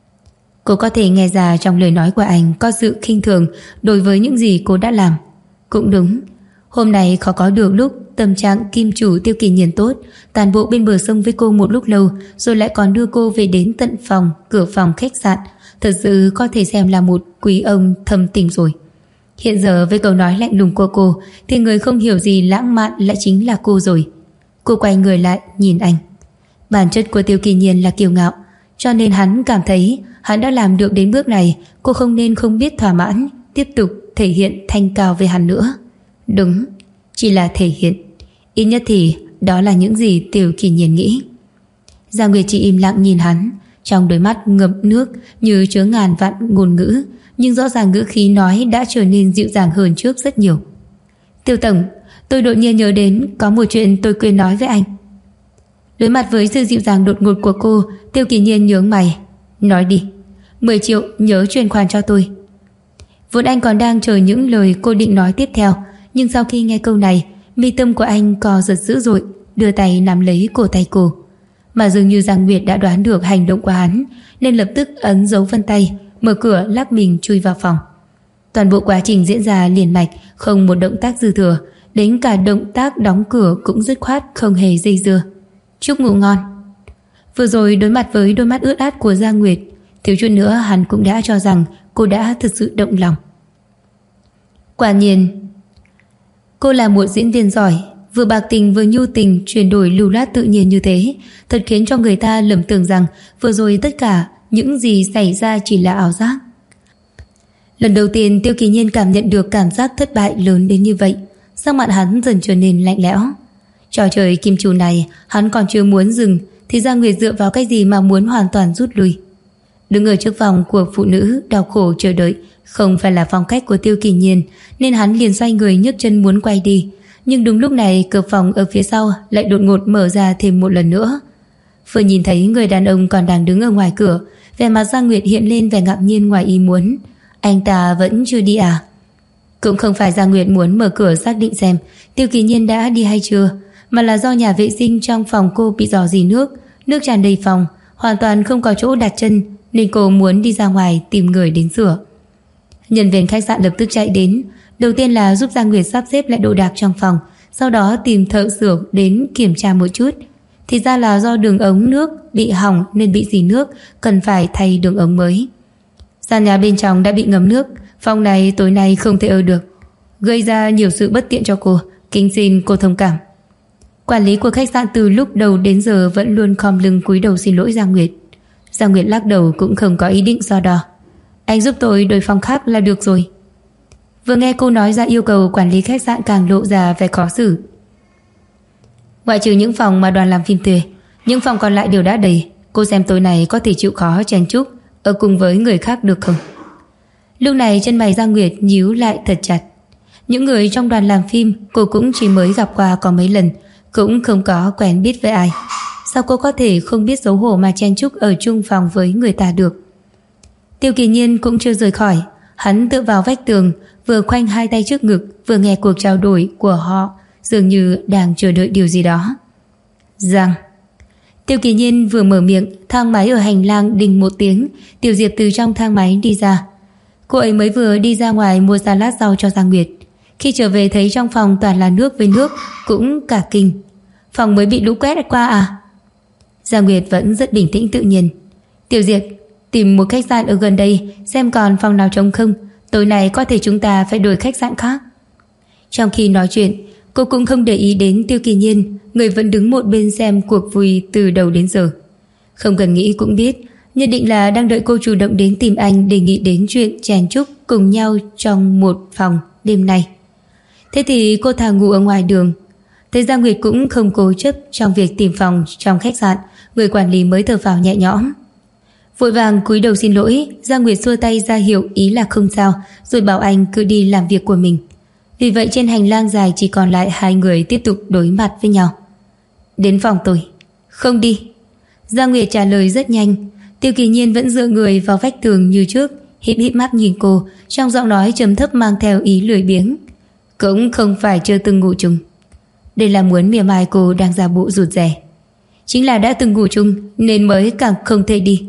Cô có thể nghe ra trong lời nói của anh có sự khinh thường đối với những gì cô đã làm. Cũng đúng, hôm nay khó có được lúc tâm trạng kim chủ Tiêu Kỳ Nhiên tốt, tàn bộ bên bờ sông với cô một lúc lâu, rồi lại còn đưa cô về đến tận cửa phòng khách sạn. Thật sự có thể xem là một quý ông thâm tình rồi. Hiện giờ với câu nói lạnh lùng của cô thì người không hiểu gì lãng mạn lại chính là cô rồi. Cô quay người lại nhìn anh. Bản chất của Tiêu Kỳ Nhiên là kiêu ngạo, cho nên hắn cảm thấy hắn đã làm được đến bước này, cô không nên không biết thỏa mãn, tiếp tục thể hiện thanh cao với hắn nữa. Đúng, chỉ là thể hiện. Ít nhất thì đó là những gì Tiêu Kỳ Nhiên nghĩ. Giang Nguyệt chỉ im lặng nhìn hắn, trong đôi mắt ngập nước như chứa ngàn vạn ngôn ngữ, nhưng rõ ràng ngữ khí nói đã trở nên dịu dàng hơn trước rất nhiều. Tiêu tổng, tôi đột nhiên nhớ đến có một chuyện tôi quên nói với anh. Đối mặt với sự dịu dàng đột ngột của cô, Tiêu Kỳ Nhiên nhướng mày. Nói đi, 10 triệu nhớ chuyển khoản cho tôi. Vốn anh còn đang chờ những lời cô định nói tiếp theo, nhưng sau khi nghe câu này, mi tâm của anh co giật dữ dội, đưa tay nắm lấy cổ tay cô. Mà dường như Giang Nguyệt đã đoán được hành động của hắn, nên lập tức ấn dấu vân tay, mở cửa lắc mình chui vào phòng. Toàn bộ quá trình diễn ra liền mạch, không một động tác dư thừa, đến cả động tác đóng cửa cũng dứt khoát, không hề dây dưa. Chúc ngủ ngon. Vừa rồi đối mặt với đôi mắt ướt át của Giang Nguyệt, thiếu chút nữa hắn cũng đã cho rằng cô đã thực sự động lòng. Quả nhiên cô là một diễn viên giỏi, vừa bạc tình vừa nhu tình, chuyển đổi lưu loát tự nhiên như thế, thật khiến cho người ta lầm tưởng rằng vừa rồi tất cả những gì xảy ra chỉ là ảo giác. Lần đầu tiên Tiêu Kỳ Nhiên cảm nhận được cảm giác thất bại lớn đến như vậy, sắc mặt hắn dần trở nên lạnh lẽo. Trò chơi kim chủ này hắn còn chưa muốn dừng thì Giang Nguyệt dựa vào cái gì mà muốn hoàn toàn rút lui. Đứng ở trước phòng của phụ nữ đau khổ chờ đợi không phải là phong cách của Tiêu Kỳ Nhiên, nên hắn liền xoay người nhấc chân muốn quay đi. Nhưng đúng lúc này cửa phòng ở phía sau lại đột ngột mở ra thêm một lần nữa. Vừa nhìn thấy người đàn ông còn đang đứng ở ngoài cửa, vẻ mặt Giang Nguyệt hiện lên vẻ ngạc nhiên ngoài ý muốn. Anh ta vẫn chưa đi à? Cũng không phải Giang Nguyệt muốn mở cửa xác định xem Tiêu Kỳ Nhiên đã đi hay chưa, mà là do nhà vệ sinh trong phòng cô bị rò rỉ nước tràn đầy phòng, hoàn toàn không có chỗ đặt chân, nên cô muốn đi ra ngoài tìm người đến rửa. Nhân viên khách sạn lập tức chạy đến, đầu tiên là giúp Giang Nguyệt sắp xếp lại đồ đạc trong phòng, sau đó tìm thợ sửa đến kiểm tra một chút. Thì ra là do đường ống nước bị hỏng nên bị rỉ nước, cần phải thay đường ống mới. Sàn nhà bên trong đã bị ngấm nước, phòng này tối nay không thể ở được, gây ra nhiều sự bất tiện cho cô, kính xin cô thông cảm. Quản lý của khách sạn từ lúc đầu đến giờ vẫn luôn khom lưng cúi đầu xin lỗi Giang Nguyệt. Giang Nguyệt lắc đầu cũng không có ý định so đo. Anh giúp tôi đổi phòng khác là được rồi. Vừa nghe cô nói ra yêu cầu, quản lý khách sạn càng lộ ra vẻ khó xử. Ngoại trừ những phòng mà đoàn làm phim thuê, những phòng còn lại đều đã đầy. Cô xem tối nay có thể chịu khó chen chúc ở cùng với người khác được không? Lúc này chân mày Giang Nguyệt nhíu lại thật chặt. Những người trong đoàn làm phim cô cũng chỉ mới gặp qua có mấy lần, cũng không có quen biết với ai. Sao cô có thể không biết xấu hổ mà chen chúc ở chung phòng với người ta được? Tiêu Kỳ Nhiên cũng chưa rời khỏi. Hắn tựa vào vách tường, vừa khoanh hai tay trước ngực, vừa nghe cuộc trao đổi của họ, dường như đang chờ đợi điều gì đó. Giang. Tiêu Kỳ Nhiên vừa mở miệng, thang máy ở hành lang đinh một tiếng, Tiểu Diệp từ trong thang máy đi ra. Cô ấy mới vừa đi ra ngoài mua salad rau cho Giang Nguyệt. Khi trở về thấy trong phòng toàn là nước với nước, cũng cả kinh. Phòng mới bị lũ quét qua à? Giang Nguyệt vẫn rất bình tĩnh tự nhiên. Tiểu Diệp, tìm một khách sạn ở gần đây xem còn phòng nào trống không, tối nay có thể chúng ta phải đổi khách sạn khác. Trong khi nói chuyện, cô cũng không để ý đến Tiêu Kỳ Nhiên, người vẫn đứng một bên xem cuộc vui từ đầu đến giờ. Không cần nghĩ cũng biết, nhất định là đang đợi cô chủ động đến tìm anh đề nghị đến chuyện chèn chúc cùng nhau trong một phòng đêm nay. Thế thì cô thà ngủ ở ngoài đường. Thấy Giang Nguyệt cũng không cố chấp trong việc tìm phòng trong khách sạn, người quản lý mới thở phào nhẹ nhõm. Vội vàng cúi đầu xin lỗi, Giang Nguyệt xua tay ra hiệu ý là không sao, rồi bảo anh cứ đi làm việc của mình. Vì vậy trên hành lang dài chỉ còn lại hai người tiếp tục đối mặt với nhau. Đến phòng tôi. Không đi. Giang Nguyệt trả lời rất nhanh. Tiêu Kỳ Nhiên vẫn dựa người vào vách tường như trước, híp híp mắt nhìn cô, trong giọng nói trầm thấp mang theo ý lười biếng. Cũng không phải chưa từng ngủ chung. Đây là muốn mỉa mai cô đang giả bộ rụt rè. Chính là đã từng ngủ chung nên mới càng không thể đi.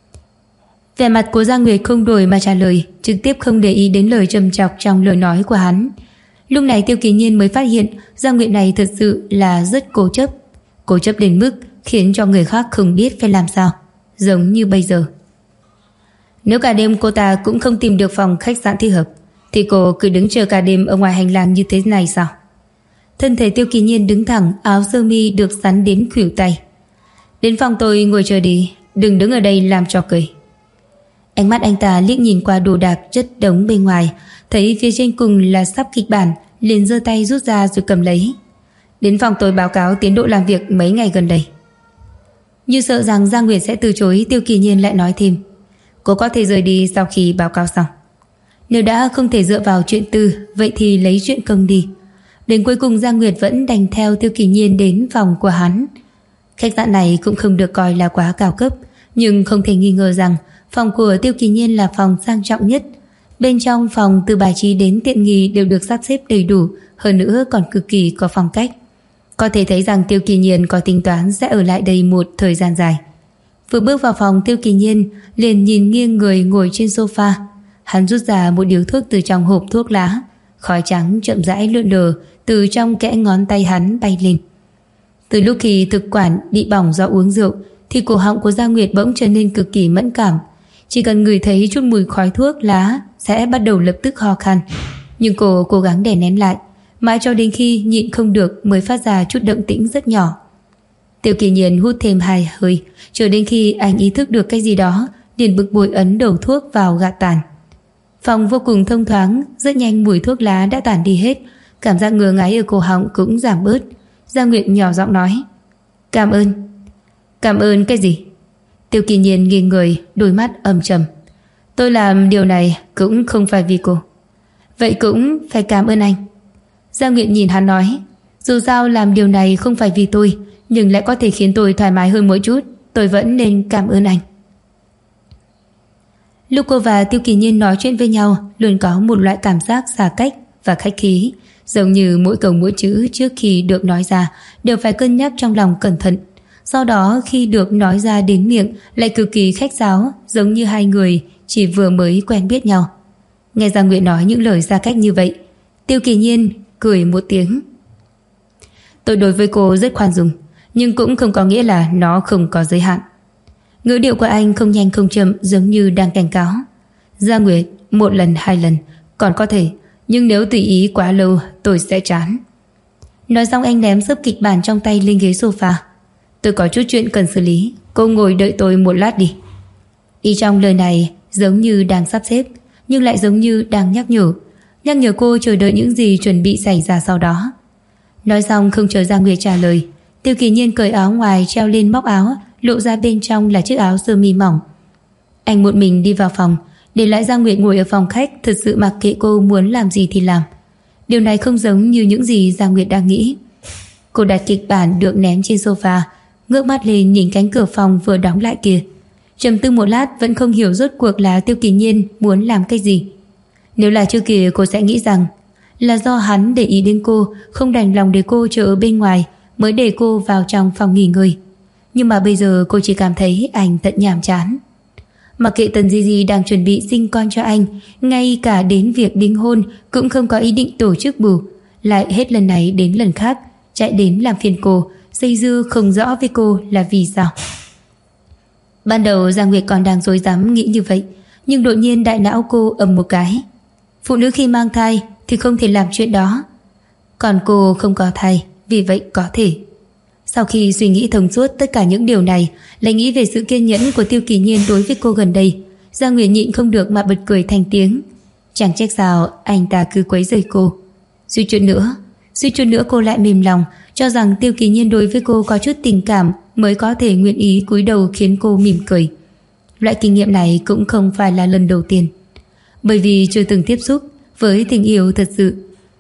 Vẻ mặt của Giang Nguyệt không đổi mà trả lời, trực tiếp không để ý đến lời trầm chọc trong lời nói của hắn. Lúc này Tiêu Kỳ Nhiên mới phát hiện Giang Nguyệt này thật sự là rất cố chấp đến mức khiến cho người khác không biết phải làm sao, giống như bây giờ. Nếu cả đêm cô ta cũng không tìm được phòng khách sạn thích hợp, thì cô cứ đứng chờ cả đêm ở ngoài hành lang như thế này sao? Thân thể Tiêu Kỳ Nhiên đứng thẳng, áo sơ mi được sắn đến khuỷu tay. Đến phòng tôi ngồi chờ đi, đừng đứng ở đây làm trò cười. Ánh mắt anh ta liếc nhìn qua đồ đạc chất đống bên ngoài, thấy phía trên cùng là sắp kịch bản, liền giơ tay rút ra rồi cầm lấy. Đến phòng tôi báo cáo tiến độ làm việc mấy ngày gần đây. Như sợ rằng Giang Nguyệt sẽ từ chối, Tiêu Kỳ Nhiên lại nói thêm. Cô có thể rời đi sau khi báo cáo xong. Nếu đã không thể dựa vào chuyện tư, vậy thì lấy chuyện công đi. Đến cuối cùng Giang Nguyệt vẫn đành theo Tiêu Kỳ Nhiên đến phòng của hắn. Khách sạn này cũng không được coi là quá cao cấp, nhưng không thể nghi ngờ rằng phòng của Tiêu Kỳ Nhiên là phòng sang trọng nhất. Bên trong phòng từ bài trí đến tiện nghi đều được sắp xếp đầy đủ, hơn nữa còn cực kỳ có phong cách. Có thể thấy rằng Tiêu Kỳ Nhiên có tính toán sẽ ở lại đây một thời gian dài. Vừa bước vào phòng, Tiêu Kỳ Nhiên liền nhìn nghiêng người ngồi trên sofa. Hắn rút ra một điếu thuốc từ trong hộp thuốc lá, khói trắng chậm rãi lượn lờ từ trong kẽ ngón tay hắn bay lên. Từ lúc khi thực quản bị bỏng do uống rượu thì cổ họng của Giang Nguyệt bỗng trở nên cực kỳ mẫn cảm. Chỉ cần ngửi thấy chút mùi khói thuốc lá sẽ bắt đầu lập tức ho khan. Nhưng cô cố gắng đè nén lại, mãi cho đến khi nhịn không được mới phát ra chút động tĩnh rất nhỏ. Tiêu Kỳ Nhiên hút thêm 2 hơi, cho đến khi anh ý thức được cái gì đó, liền bực bội ấn đầu thuốc vào gạt tàn. Phòng vô cùng thông thoáng, rất nhanh mùi thuốc lá đã tản đi hết, cảm giác ngứa ngáy ở cổ họng cũng giảm bớt. Giang Nguyệt nhỏ giọng nói, cảm ơn. Cảm ơn cái gì? Tiêu Kỳ Nhiên nghiêng người, đôi mắt âm trầm. Tôi làm điều này cũng không phải vì cô. Vậy cũng phải cảm ơn anh. Giang Nguyệt nhìn hắn nói, dù sao làm điều này không phải vì tôi, nhưng lại có thể khiến tôi thoải mái hơn mỗi chút, tôi vẫn nên cảm ơn anh. Lúc cô và Tiêu Kỳ Nhiên nói chuyện với nhau, luôn có một loại cảm giác xa cách và khách khí, giống như mỗi câu mỗi chữ trước khi được nói ra đều phải cân nhắc trong lòng cẩn thận. Sau đó khi được nói ra đến miệng lại cực kỳ khách sáo, giống như hai người chỉ vừa mới quen biết nhau. Nghe Giang Nguyệt nói những lời xa cách như vậy, Tiêu Kỳ Nhiên cười một tiếng. Tôi đối với cô rất khoan dung, nhưng cũng không có nghĩa là nó không có giới hạn. Ngữ điệu của anh không nhanh không chậm, giống như đang cảnh cáo. Giang Nguyệt, một lần hai lần còn có thể, nhưng nếu tùy ý quá lâu tôi sẽ chán. Nói xong anh ném sấp kịch bản trong tay lên ghế sofa. Tôi có chút chuyện cần xử lý, cô ngồi đợi tôi một lát đi. Ý trong lời này giống như đang sắp xếp, nhưng lại giống như đang nhắc nhở cô chờ đợi những gì chuẩn bị xảy ra sau đó. Nói xong không chờ Giang Nguyệt trả lời, Tiêu Kỳ Nhiên cởi áo ngoài treo lên móc áo, lộ ra bên trong là chiếc áo sơ mi mỏng. Anh một mình đi vào phòng, để lại Giang Nguyệt ngồi ở phòng khách, thật sự mặc kệ cô muốn làm gì thì làm. Điều này không giống như những gì Giang Nguyệt đang nghĩ. Cô đặt kịch bản được ném trên sofa, ngước mắt lên nhìn cánh cửa phòng vừa đóng lại kia. Trầm tư một lát vẫn không hiểu rốt cuộc là Tiêu Kỳ Nhiên muốn làm cái gì. Nếu là trước kia cô sẽ nghĩ rằng là do hắn để ý đến cô, không đành lòng để cô chờ ở bên ngoài mới để cô vào trong phòng nghỉ ngơi. Nhưng mà bây giờ cô chỉ cảm thấy anh tận nhàm chán. Mặc kệ Tần Di Di đang chuẩn bị sinh con cho anh, ngay cả đến việc đính hôn cũng không có ý định tổ chức bù, lại hết lần này đến lần khác chạy đến làm phiền cô, dây dưa không rõ với cô là vì sao. Ban đầu Giang Nguyệt còn đang rối rắm nghĩ như vậy, nhưng đột nhiên đại não cô ầm một cái. Phụ nữ khi mang thai thì không thể làm chuyện đó, còn cô không có thai, vì vậy có thể. Sau khi suy nghĩ thông suốt tất cả những điều này, lại nghĩ về sự kiên nhẫn của Tiêu Kỳ Nhiên đối với cô gần đây, Giang Nguyệt nhịn không được mà bật cười thành tiếng. Chẳng trách sao anh ta cứ quấy rầy cô. Suy chút nữa cô lại mềm lòng, cho rằng Tiêu Kỳ Nhiên đối với cô có chút tình cảm mới có thể nguyện ý cúi đầu khiến cô mỉm cười. Loại kinh nghiệm này cũng không phải là lần đầu tiên, bởi vì chưa từng tiếp xúc với tình yêu thật sự.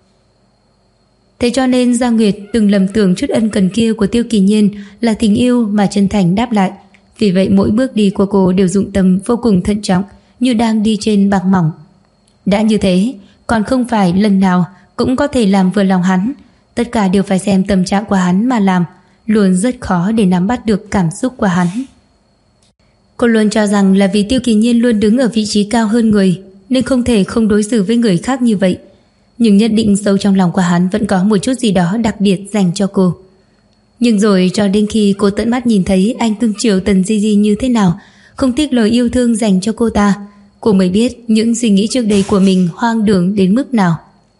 Thế cho nên Giang Nguyệt từng lầm tưởng chút ân cần kia của Tiêu Kỳ Nhiên là tình yêu mà chân thành đáp lại. Vì vậy mỗi bước đi của cô đều dụng tâm vô cùng thận trọng, như đang đi trên băng mỏng. Đã như thế, còn không phải lần nào cũng có thể làm vừa lòng hắn. Tất cả đều phải xem tâm trạng của hắn mà làm, luôn rất khó để nắm bắt được cảm xúc của hắn. Cô luôn cho rằng là vì Tiêu Kỳ Nhiên luôn đứng ở vị trí cao hơn người, nên không thể không đối xử với người khác như vậy. Nhưng nhất định sâu trong lòng của hắn vẫn có một chút gì đó đặc biệt dành cho cô. Nhưng rồi cho đến khi cô tận mắt nhìn thấy anh cưng chiều Tần Di Di như thế nào, không tiếc lời yêu thương dành cho cô ta, cô mới biết những suy nghĩ trước đây của mình hoang đường đến mức nào.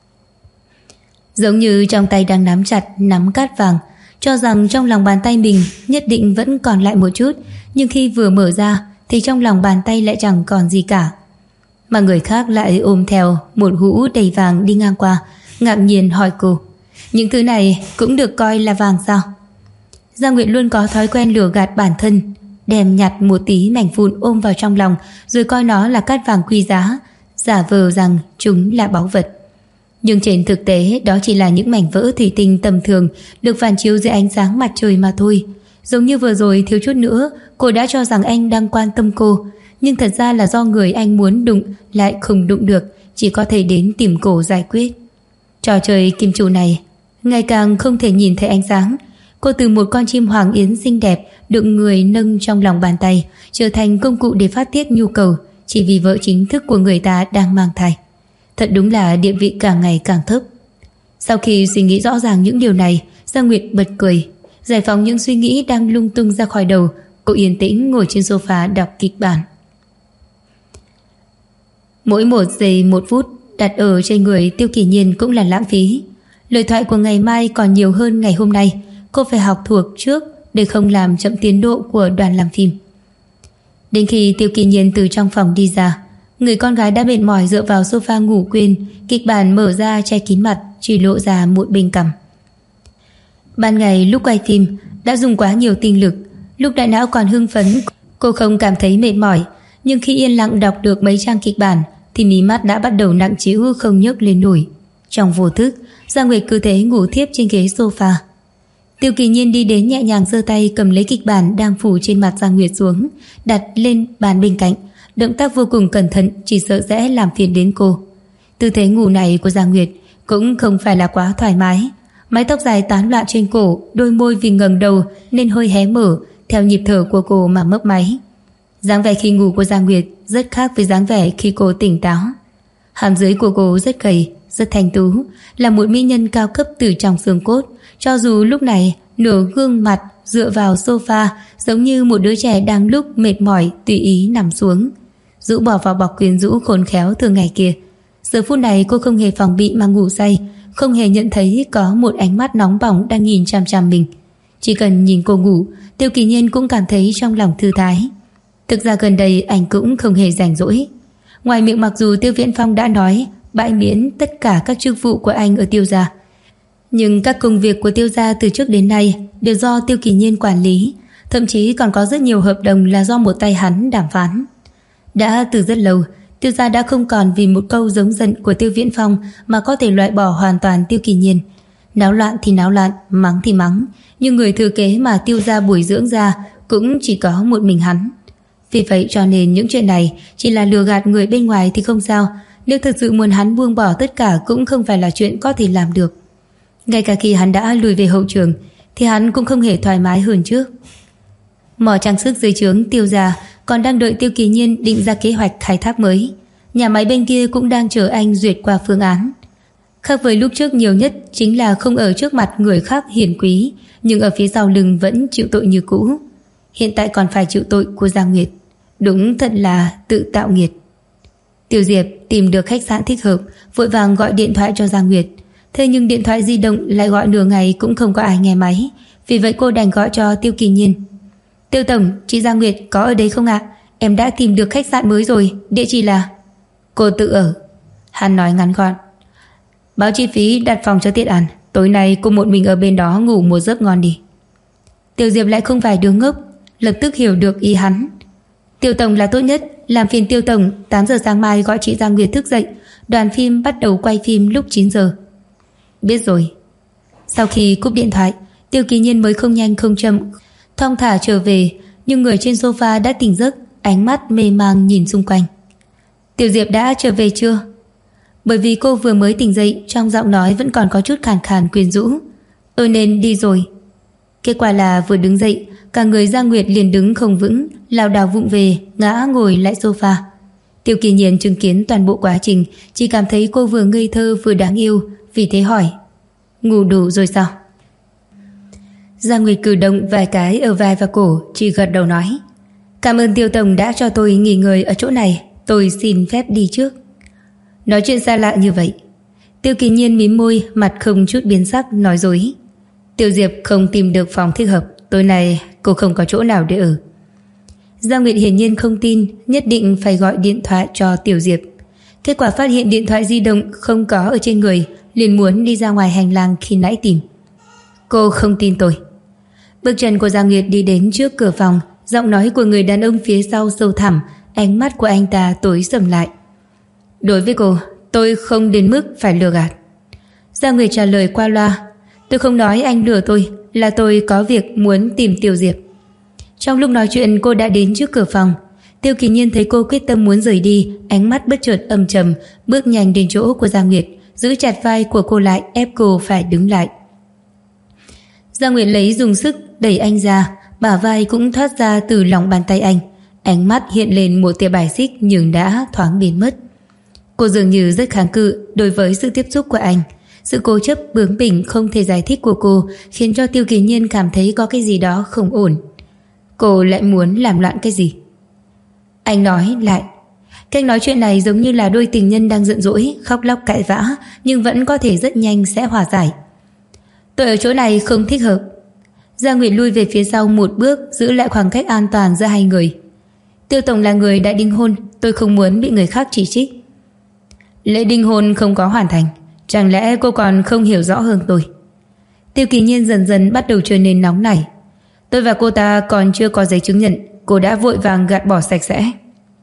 Giống như trong tay đang nắm chặt nắm cát vàng, cho rằng trong lòng bàn tay mình nhất định vẫn còn lại một chút, nhưng khi vừa mở ra thì trong lòng bàn tay lại chẳng còn gì cả. Mà người khác lại ôm theo một hũ đầy vàng đi ngang qua, ngạc nhiên hỏi cô, những thứ này cũng được coi là vàng sao? Giang Nguyệt luôn có thói quen lừa gạt bản thân, đem nhặt một tí mảnh vụn ôm vào trong lòng, rồi coi nó là cát vàng quý giá, giả vờ rằng chúng là báu vật. Nhưng trên thực tế đó chỉ là những mảnh vỡ thủy tinh tầm thường được phản chiếu dưới ánh sáng mặt trời mà thôi. Giống như vừa rồi thiếu chút nữa cô đã cho rằng anh đang quan tâm cô, nhưng thật ra là do người anh muốn đụng lại không đụng được, chỉ có thể đến tìm cô giải quyết. Trò chơi kim chủ này ngày càng không thể nhìn thấy ánh sáng. Cô từ một con chim hoàng yến xinh đẹp được người nâng trong lòng bàn tay trở thành công cụ để phát tiết nhu cầu, chỉ vì vợ chính thức của người ta đang mang thai. Thật đúng là địa vị càng ngày càng thấp. Sau khi suy nghĩ rõ ràng những điều này, Giang Nguyệt bật cười, giải phóng những suy nghĩ đang lung tung ra khỏi đầu. Cô yên tĩnh ngồi trên sofa đọc kịch bản. Mỗi 1 giây 1 phút đặt ở trên người Tiêu Kỳ Nhiên cũng là lãng phí. Lời thoại của ngày mai còn nhiều hơn ngày hôm nay, cô phải học thuộc trước để không làm chậm tiến độ của đoàn làm phim. Đến khi Tiêu Kỳ Nhiên từ trong phòng đi ra, người con gái đã mệt mỏi dựa vào sofa ngủ quên, kịch bản mở ra che kín mặt, chỉ lộ ra một bên cằm. Ban ngày lúc quay phim đã dùng quá nhiều tinh lực, Lúc đại não còn hưng phấn, cô không cảm thấy mệt mỏi, nhưng khi yên lặng đọc được mấy trang kịch bản thì mí mắt đã bắt đầu nặng trĩu không nhấc lên nổi. Trong vô thức, Giang Nguyệt cứ thế ngủ thiếp trên ghế sofa. Tiêu Kỳ Nhiên đi đến nhẹ nhàng giơ tay cầm lấy kịch bản đang phủ trên mặt Giang Nguyệt xuống, đặt lên bàn bên cạnh, động tác vô cùng cẩn thận, chỉ sợ sẽ làm phiền đến cô. Tư thế ngủ này của Giang Nguyệt cũng không phải là quá thoải mái, mái tóc dài tán loạn trên cổ, đôi môi vì ngẩng đầu nên hơi hé mở theo nhịp thở của cô mà mấp máy. Dáng vẻ khi ngủ của Giang Nguyệt rất khác với dáng vẻ khi cô tỉnh táo. Hàm dưới của cô rất gầy, rất thanh tú, là một mỹ nhân cao cấp từ trong xương cốt. Cho dù lúc này nửa gương mặt dựa vào sofa, giống như một đứa trẻ đang lúc mệt mỏi tùy ý nằm xuống, rũ bỏ vào bọc quyến rũ khôn khéo thường ngày kia. Giờ phút này cô không hề phòng bị mà ngủ say, không hề nhận thấy có một ánh mắt nóng bỏng đang nhìn chằm chằm mình. Chỉ cần nhìn cô ngủ, Tiêu Kỳ Nhiên cũng cảm thấy trong lòng thư thái. Thực ra gần đây anh cũng không hề rảnh rỗi. Ngoài miệng mặc dù Tiêu Viễn Phong đã nói bãi miễn tất cả các chức vụ của anh ở Tiêu gia, nhưng các công việc của Tiêu gia từ trước đến nay đều do Tiêu Kỳ Nhiên quản lý, thậm chí còn có rất nhiều hợp đồng là do một tay hắn đàm phán. Đã từ rất lâu, Tiêu gia đã không còn vì một câu giống giận của Tiêu Viễn Phong mà có thể loại bỏ hoàn toàn Tiêu Kỳ Nhiên. Náo loạn thì náo loạn, mắng thì mắng, nhưng người thừa kế mà Tiêu gia bồi dưỡng ra cũng chỉ có một mình hắn. Vì vậy cho nên những chuyện này chỉ là lừa gạt người bên ngoài thì không sao, nếu thật sự muốn hắn buông bỏ tất cả cũng không phải là chuyện có thể làm được. Ngay cả khi hắn đã lùi về hậu trường thì hắn cũng không hề thoải mái hơn trước. Mỏ trang sức dưới trướng Tiêu gia còn đang đợi Tiêu Kỳ Nhiên định ra kế hoạch khai thác mới. Nhà máy bên kia cũng đang chờ anh duyệt qua phương án. Khác với lúc trước nhiều nhất chính là không ở trước mặt người khác hiển quý, nhưng ở phía sau lưng vẫn chịu tội như cũ. Hiện tại còn phải chịu tội của Giang Nguyệt. Đúng thật là tự tạo nghiệt. Tiêu Diệp tìm được khách sạn thích hợp, vội vàng gọi điện thoại cho Giang Nguyệt. Thế nhưng điện thoại di động lại gọi nửa ngày cũng không có ai nghe máy. Vì vậy cô đành gọi cho Tiêu Kỳ Nhiên. Tiêu tổng, chị Giang Nguyệt có ở đấy không ạ? Em đã tìm được khách sạn mới rồi, địa chỉ là... Cô tự ở. Hắn nói ngắn gọn. Báo chi phí đặt phòng cho tiện ăn, tối nay cô một mình ở bên đó ngủ một giấc ngon đi. Tiêu Diệp lại không phải đứa ngốc, lập tức hiểu được ý hắn. Tiêu tổng là tốt nhất, làm phiền Tiêu tổng 8 giờ sáng mai gọi chị Giang Nguyệt thức dậy, đoàn phim bắt đầu quay phim lúc 9 giờ. Biết rồi. Sau khi cúp điện thoại, Tiêu Kỳ Nhiên mới không nhanh không chậm thong thả trở về, nhưng người trên sofa đã tỉnh giấc, ánh mắt mê mang nhìn xung quanh. Tiêu Diệp đã trở về chưa? Bởi vì cô vừa mới tỉnh dậy, trong giọng nói vẫn còn có chút khàn khàn quyến rũ. Nên đi rồi. Kết quả là vừa đứng dậy, cả người Giang Nguyệt liền đứng không vững, lảo đảo vụng về, ngã ngồi lại sofa. Tiêu Kỳ Nhiên chứng kiến toàn bộ quá trình, chỉ cảm thấy cô vừa ngây thơ vừa đáng yêu, vì thế hỏi: ngủ đủ rồi sao? Giang Nguyệt cử động vài cái ở vai và cổ, chỉ gật đầu nói: cảm ơn Tiêu tổng đã cho tôi nghỉ ngơi ở chỗ này, tôi xin phép đi trước. Nói chuyện xa lạ như vậy. Tiêu Kỳ Nhiên mím môi, mặt không chút biến sắc, nói dối: Tiêu Diệp không tìm được phòng thích hợp, tối nay cô không có chỗ nào để ở. Giang Nguyệt hiển nhiên không tin, nhất định phải gọi điện thoại cho Tiêu Diệp. Kết quả phát hiện điện thoại di động không có ở trên người, liền muốn đi ra ngoài hành lang khi nãy tìm. Cô không tin tôi. Bước chân của Giang Nguyệt đi đến trước cửa phòng, giọng nói của người đàn ông phía sau sâu thẳm, ánh mắt của anh ta tối sầm lại. Đối với cô, tôi không đến mức phải lừa gạt. Giang Nguyệt trả lời qua loa: tôi không nói anh lừa tôi, là tôi có việc muốn tìm Tiêu Diệp. Trong lúc nói chuyện cô đã đến trước cửa phòng. Tiêu Kỳ Nhiên thấy cô quyết tâm muốn rời đi, ánh mắt bất chợt âm trầm, bước nhanh đến chỗ của Giang Nguyệt, giữ chặt vai của cô lại, ép cô phải đứng lại. Giang Nguyệt lấy dùng sức đẩy anh ra, bả vai cũng thoát ra từ lòng bàn tay anh. Ánh mắt hiện lên một tia bài xích nhưng đã thoáng biến mất. Cô dường như rất kháng cự đối với sự tiếp xúc của anh. Sự cố chấp bướng bỉnh không thể giải thích của cô khiến cho Tiêu Kỳ Nhiên cảm thấy có cái gì đó không ổn. Cô lại muốn làm loạn cái gì? Anh nói lại. Cách nói chuyện này giống như là đôi tình nhân đang giận dỗi, khóc lóc cãi vã, nhưng vẫn có thể rất nhanh sẽ hòa giải. Tôi ở chỗ này không thích hợp. Giang Nguyệt lui về phía sau một bước, giữ lại khoảng cách an toàn giữa hai người. Tiêu tổng là người đã đính hôn, tôi không muốn bị người khác chỉ trích. Lễ đính hôn không có hoàn thành, chẳng lẽ cô còn không hiểu rõ hơn tôi? Tiêu Kỳ Nhiên dần dần bắt đầu trở nên nóng nảy. Tôi và cô ta còn chưa có giấy chứng nhận, cô đã vội vàng gạt bỏ sạch sẽ.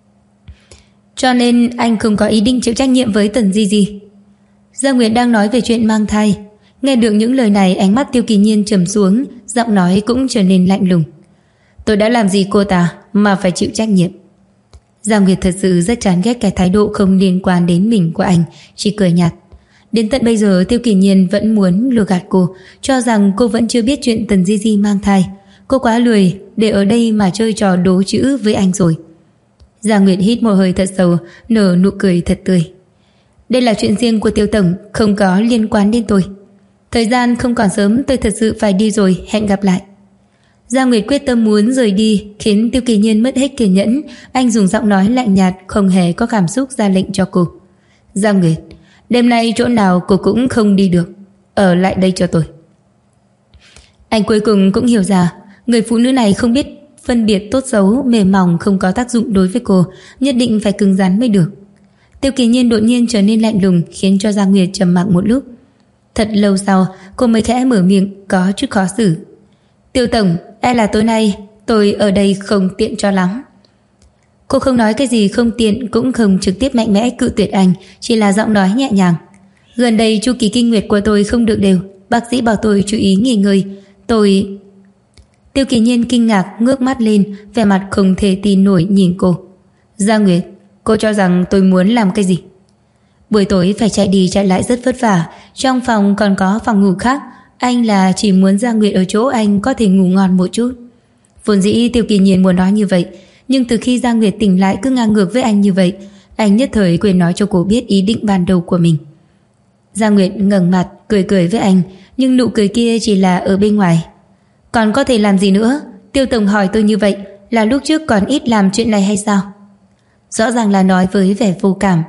Cho nên anh không có ý định chịu trách nhiệm với Tần Di Di. Gia Nguyệt đang nói về chuyện mang thai. Nghe được những lời này, ánh mắt Tiêu Kỳ Nhiên trầm xuống, giọng nói cũng trở nên lạnh lùng. Tôi đã làm gì cô ta mà phải chịu trách nhiệm? Gia Nguyệt thật sự rất chán ghét cái thái độ không liên quan đến mình của anh, chỉ cười nhạt. Đến tận bây giờ Tiêu Kỳ Nhiên vẫn muốn lừa gạt cô, cho rằng cô vẫn chưa biết chuyện Tần Di Di mang thai. Cô quá lười để ở đây mà chơi trò đố chữ với anh rồi. Gia Nguyệt hít một hơi thật sâu, nở nụ cười thật tươi. Đây là chuyện riêng của Tiêu tổng, không có liên quan đến tôi. Thời gian không còn sớm, tôi thật sự phải đi rồi, hẹn gặp lại. Gia Nguyệt quyết tâm muốn rời đi, khiến Tiêu Kỳ Nhiên mất hết kiên nhẫn. Anh dùng giọng nói lạnh nhạt, không hề có cảm xúc ra lệnh cho cô. Gia Nguyệt, đêm nay chỗ nào cô cũng không đi được, ở lại đây cho tôi. Anh cuối cùng cũng hiểu ra người phụ nữ này không biết phân biệt tốt xấu, mềm mỏng không có tác dụng đối với cô, nhất định phải cứng rắn mới được. Tiêu Kỳ Nhiên đột nhiên trở nên lạnh lùng, khiến cho Gia Nguyệt trầm mặc một lúc. Thật lâu sau cô mới khẽ mở miệng, có chút khó xử. Tiêu tổng, e là tối nay tôi ở đây không tiện cho lắm. Cô không nói cái gì không tiện, cũng không trực tiếp mạnh mẽ cự tuyệt anh, chỉ là giọng nói nhẹ nhàng. Gần đây chu kỳ kinh nguyệt của tôi không được đều, bác sĩ bảo tôi chú ý nghỉ ngơi. Tôi... Tiêu Kỳ Nhiên kinh ngạc ngước mắt lên, vẻ mặt không thể tin nổi nhìn cô. Gia Nguyệt, cô cho rằng tôi muốn làm cái gì? Buổi tối phải chạy đi chạy lại rất vất vả, trong phòng còn có phòng ngủ khác. Anh là chỉ muốn Gia Nguyệt ở chỗ anh có thể ngủ ngon một chút. Vốn dĩ Tiêu Kỳ Nhiên muốn nói như vậy, nhưng từ khi Gia Nguyệt tỉnh lại cứ ngang ngược với anh như vậy, anh nhất thời quên nói cho cô biết ý định ban đầu của mình. Gia Nguyệt ngẩng mặt cười cười với anh, nhưng nụ cười kia chỉ là ở bên ngoài. Còn có thể làm gì nữa? Tiêu tổng hỏi tôi như vậy là lúc trước còn ít làm chuyện này hay sao? Rõ ràng là nói với vẻ vô cảm.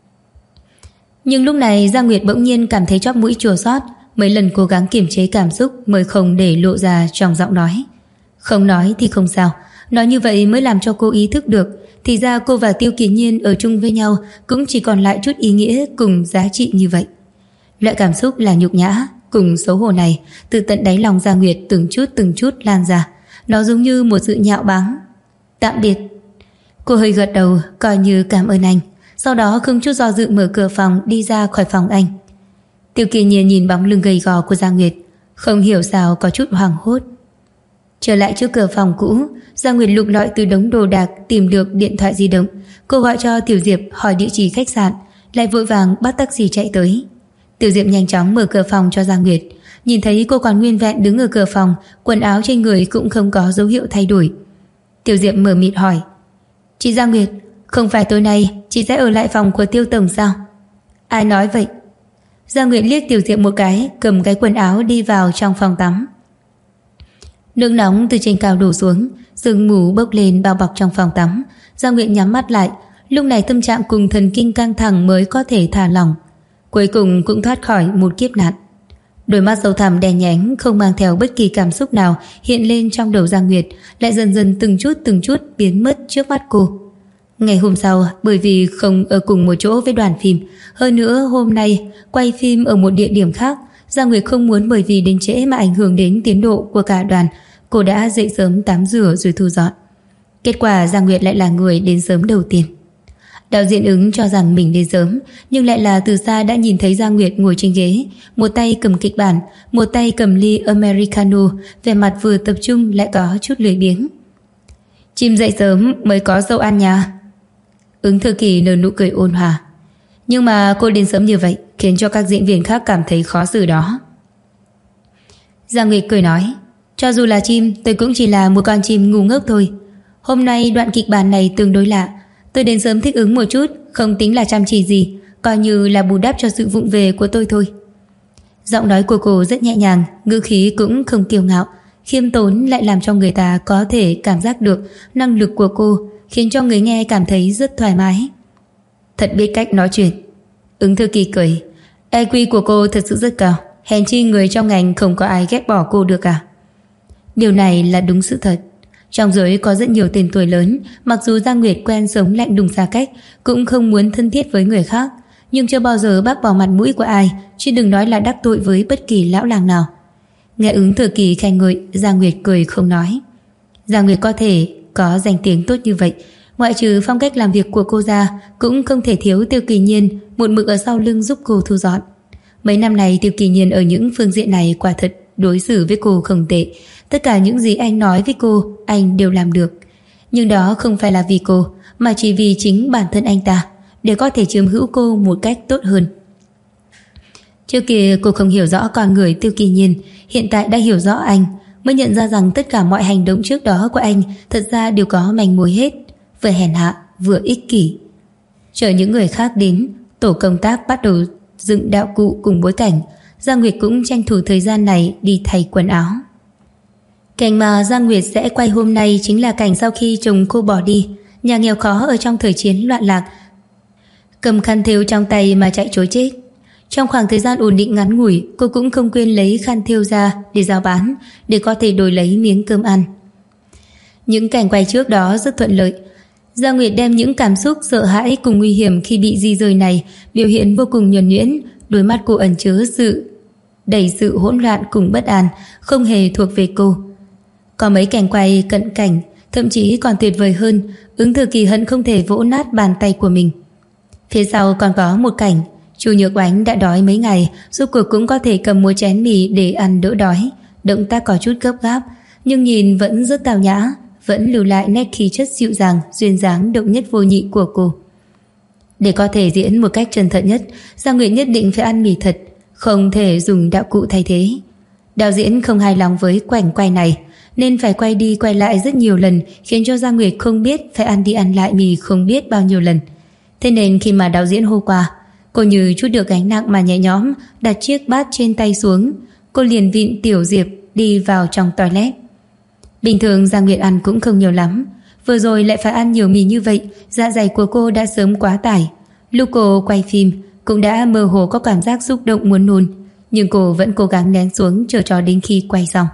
Nhưng lúc này Gia Nguyệt bỗng nhiên cảm thấy chóp mũi chua xót, mấy lần cố gắng kiềm chế cảm xúc mới không để lộ ra trong giọng nói. Không nói thì không sao, nói như vậy mới làm cho cô ý thức được, thì ra cô và Tiêu Kỳ Nhiên ở chung với nhau cũng chỉ còn lại chút ý nghĩa cùng giá trị như vậy. Loại cảm xúc là nhục nhã cùng xấu hổ này từ tận đáy lòng Gia Nguyệt từng chút lan ra, nó giống như một sự nhạo báng. Tạm biệt. Cô hơi gật đầu coi như cảm ơn anh, sau đó không chút do dự mở cửa phòng đi ra khỏi phòng anh. Tiêu Kỳ Nhiên nhìn bóng lưng gầy gò của Gia Nguyệt, không hiểu sao có chút hoảng hốt. Trở lại trước cửa phòng cũ, Gia Nguyệt lục lọi từ đống đồ đạc tìm được điện thoại di động. Cô gọi cho Tiểu Diệp hỏi địa chỉ khách sạn, lại vội vàng bắt taxi chạy tới. Tiểu Diệp nhanh chóng mở cửa phòng cho Gia Nguyệt, nhìn thấy cô còn nguyên vẹn đứng ở cửa phòng, quần áo trên người cũng không có dấu hiệu thay đổi. Tiểu Diệp mờ mịt hỏi: Chị Gia Nguyệt, không phải tối nay chị sẽ ở lại phòng của Tiêu tổng sao? Ai nói vậy? Gia Nguyệt liếc Tiểu Diệp một cái, cầm cái quần áo đi vào trong phòng tắm. Nước nóng từ trên cao đổ xuống, sương mù bốc lên bao bọc trong phòng tắm. Gia Nguyệt nhắm mắt lại, lúc này tâm trạng cùng thần kinh căng thẳng mới có thể thả lỏng. Cuối cùng cũng thoát khỏi một kiếp nạn. Đôi mắt sâu thẳm đen nhánh không mang theo bất kỳ cảm xúc nào hiện lên trong đầu Gia Nguyệt, lại dần dần từng chút biến mất trước mắt cô. Ngày hôm sau, bởi vì không ở cùng một chỗ với đoàn phim, hơn nữa hôm nay quay phim ở một địa điểm khác, Gia Nguyệt không muốn bởi vì đến trễ mà ảnh hưởng đến tiến độ của cả đoàn. Cô đã dậy sớm tắm rửa rồi thu dọn. Kết quả Gia Nguyệt lại là người đến sớm đầu tiên. Đạo diễn Ứng cho rằng mình đến sớm, nhưng lại là từ xa đã nhìn thấy Gia Nguyệt ngồi trên ghế, một tay cầm kịch bản, một tay cầm ly Americano, vẻ mặt vừa tập trung lại có chút lười biếng. Chim dậy sớm mới có dâu ăn nha. Ứng Thư Kỳ nở nụ cười ôn hòa. Nhưng mà cô đến sớm như vậy khiến cho các diễn viên khác cảm thấy khó xử đó. Gia Nguyệt cười nói: Cho dù là chim, tôi cũng chỉ là một con chim ngu ngốc thôi. Hôm nay đoạn kịch bản này tương đối lạ, tôi đến sớm thích ứng một chút, không tính là chăm chỉ gì, coi như là bù đắp cho sự vụng về của tôi thôi. Giọng nói của cô rất nhẹ nhàng, ngữ khí cũng không kiêu ngạo, khiêm tốn lại làm cho người ta có thể cảm giác được năng lực của cô, khiến cho người nghe cảm thấy rất thoải mái. Thật biết cách nói chuyện. Ứng Thư Kỳ cười. EQ của cô thật sự rất cao, hèn chi người trong ngành không có ai ghét bỏ cô được cả. Điều này là đúng sự thật. Trong giới có rất nhiều tên tuổi lớn, mặc dù Gia Nguyệt quen sống lạnh lùng xa cách, cũng không muốn thân thiết với người khác, nhưng chưa bao giờ bác bỏ mặt mũi của ai, chứ đừng nói là đắc tội với bất kỳ lão làng nào. Nghe Ứng Thừa Kỳ khen ngợi, Giang Nguyệt cười không nói. Giang Nguyệt có thể có danh tiếng tốt như vậy, ngoại trừ phong cách làm việc của cô ra, cũng không thể thiếu Tiêu Kỳ Nhiên một mực ở sau lưng giúp cô thu dọn. Mấy năm này Tiêu Kỳ Nhiên ở những phương diện này quả thật đối xử với cô không tệ. Tất cả những gì anh nói với cô, anh đều làm được. Nhưng đó không phải là vì cô, mà chỉ vì chính bản thân anh ta, để có thể chiếm hữu cô một cách tốt hơn. Trước kia cô không hiểu rõ con người Tiêu Kỳ Nhiên, hiện tại đã hiểu rõ anh, mới nhận ra rằng tất cả mọi hành động trước đó của anh thật ra đều có manh mối hết, vừa hèn hạ vừa ích kỷ. Chờ những người khác đến, tổ công tác bắt đầu dựng đạo cụ cùng bối cảnh. Giang Nguyệt cũng tranh thủ thời gian này đi thay quần áo. Cảnh mà Giang Nguyệt sẽ quay hôm nay chính là cảnh sau khi chồng cô bỏ đi, nhà nghèo khó ở trong thời chiến loạn lạc, cầm khăn thêu trong tay mà chạy trối chết. Trong khoảng thời gian ổn định ngắn ngủi, cô cũng không quên lấy khăn thêu ra để giao bán, để có thể đổi lấy miếng cơm ăn. Những cảnh quay trước đó rất thuận lợi. Giang Nguyệt đem những cảm xúc sợ hãi cùng nguy hiểm khi bị di rời này biểu hiện vô cùng nhuần nhuyễn, đôi mắt cô ẩn chứa đầy sự hỗn loạn cùng bất an, không hề thuộc về cô. Có mấy cảnh quay cận cảnh, thậm chí còn tuyệt vời hơn, Ứng Thừa Kỳ hận không thể vỗ nát bàn tay của mình. Phía sau còn có một cảnh, Chu Nhược Oánh đã đói mấy ngày, rốt cuộc cũng có thể cầm một chén mì để ăn đỡ đói. Động tác có chút gấp gáp, nhưng nhìn vẫn rất tào nhã, vẫn lưu lại nét khí chất dịu dàng, duyên dáng độc nhất vô nhị của cô. Để có thể diễn một cách chân thật nhất, Giang Nguyệt nhất định phải ăn mì thật, không thể dùng đạo cụ thay thế. Đạo diễn không hài lòng với cảnh quay này, nên phải quay đi quay lại rất nhiều lần, khiến cho Giang Nguyệt không biết phải ăn đi ăn lại mì không biết bao nhiêu lần. Thế nên khi mà đạo diễn hô qua, cô như chút được gánh nặng mà nhẹ nhõm, đặt chiếc bát trên tay xuống. Cô liền vịn Tiểu Diệp đi vào trong toilet. Bình thường Giang Nguyệt ăn cũng không nhiều lắm, vừa rồi lại phải ăn nhiều mì như vậy, dạ dày của cô đã sớm quá tải. Lúc cô quay phim cũng đã mơ hồ có cảm giác xúc động muốn nôn, nhưng cô vẫn cố gắng nén xuống chờ cho đến khi quay xong.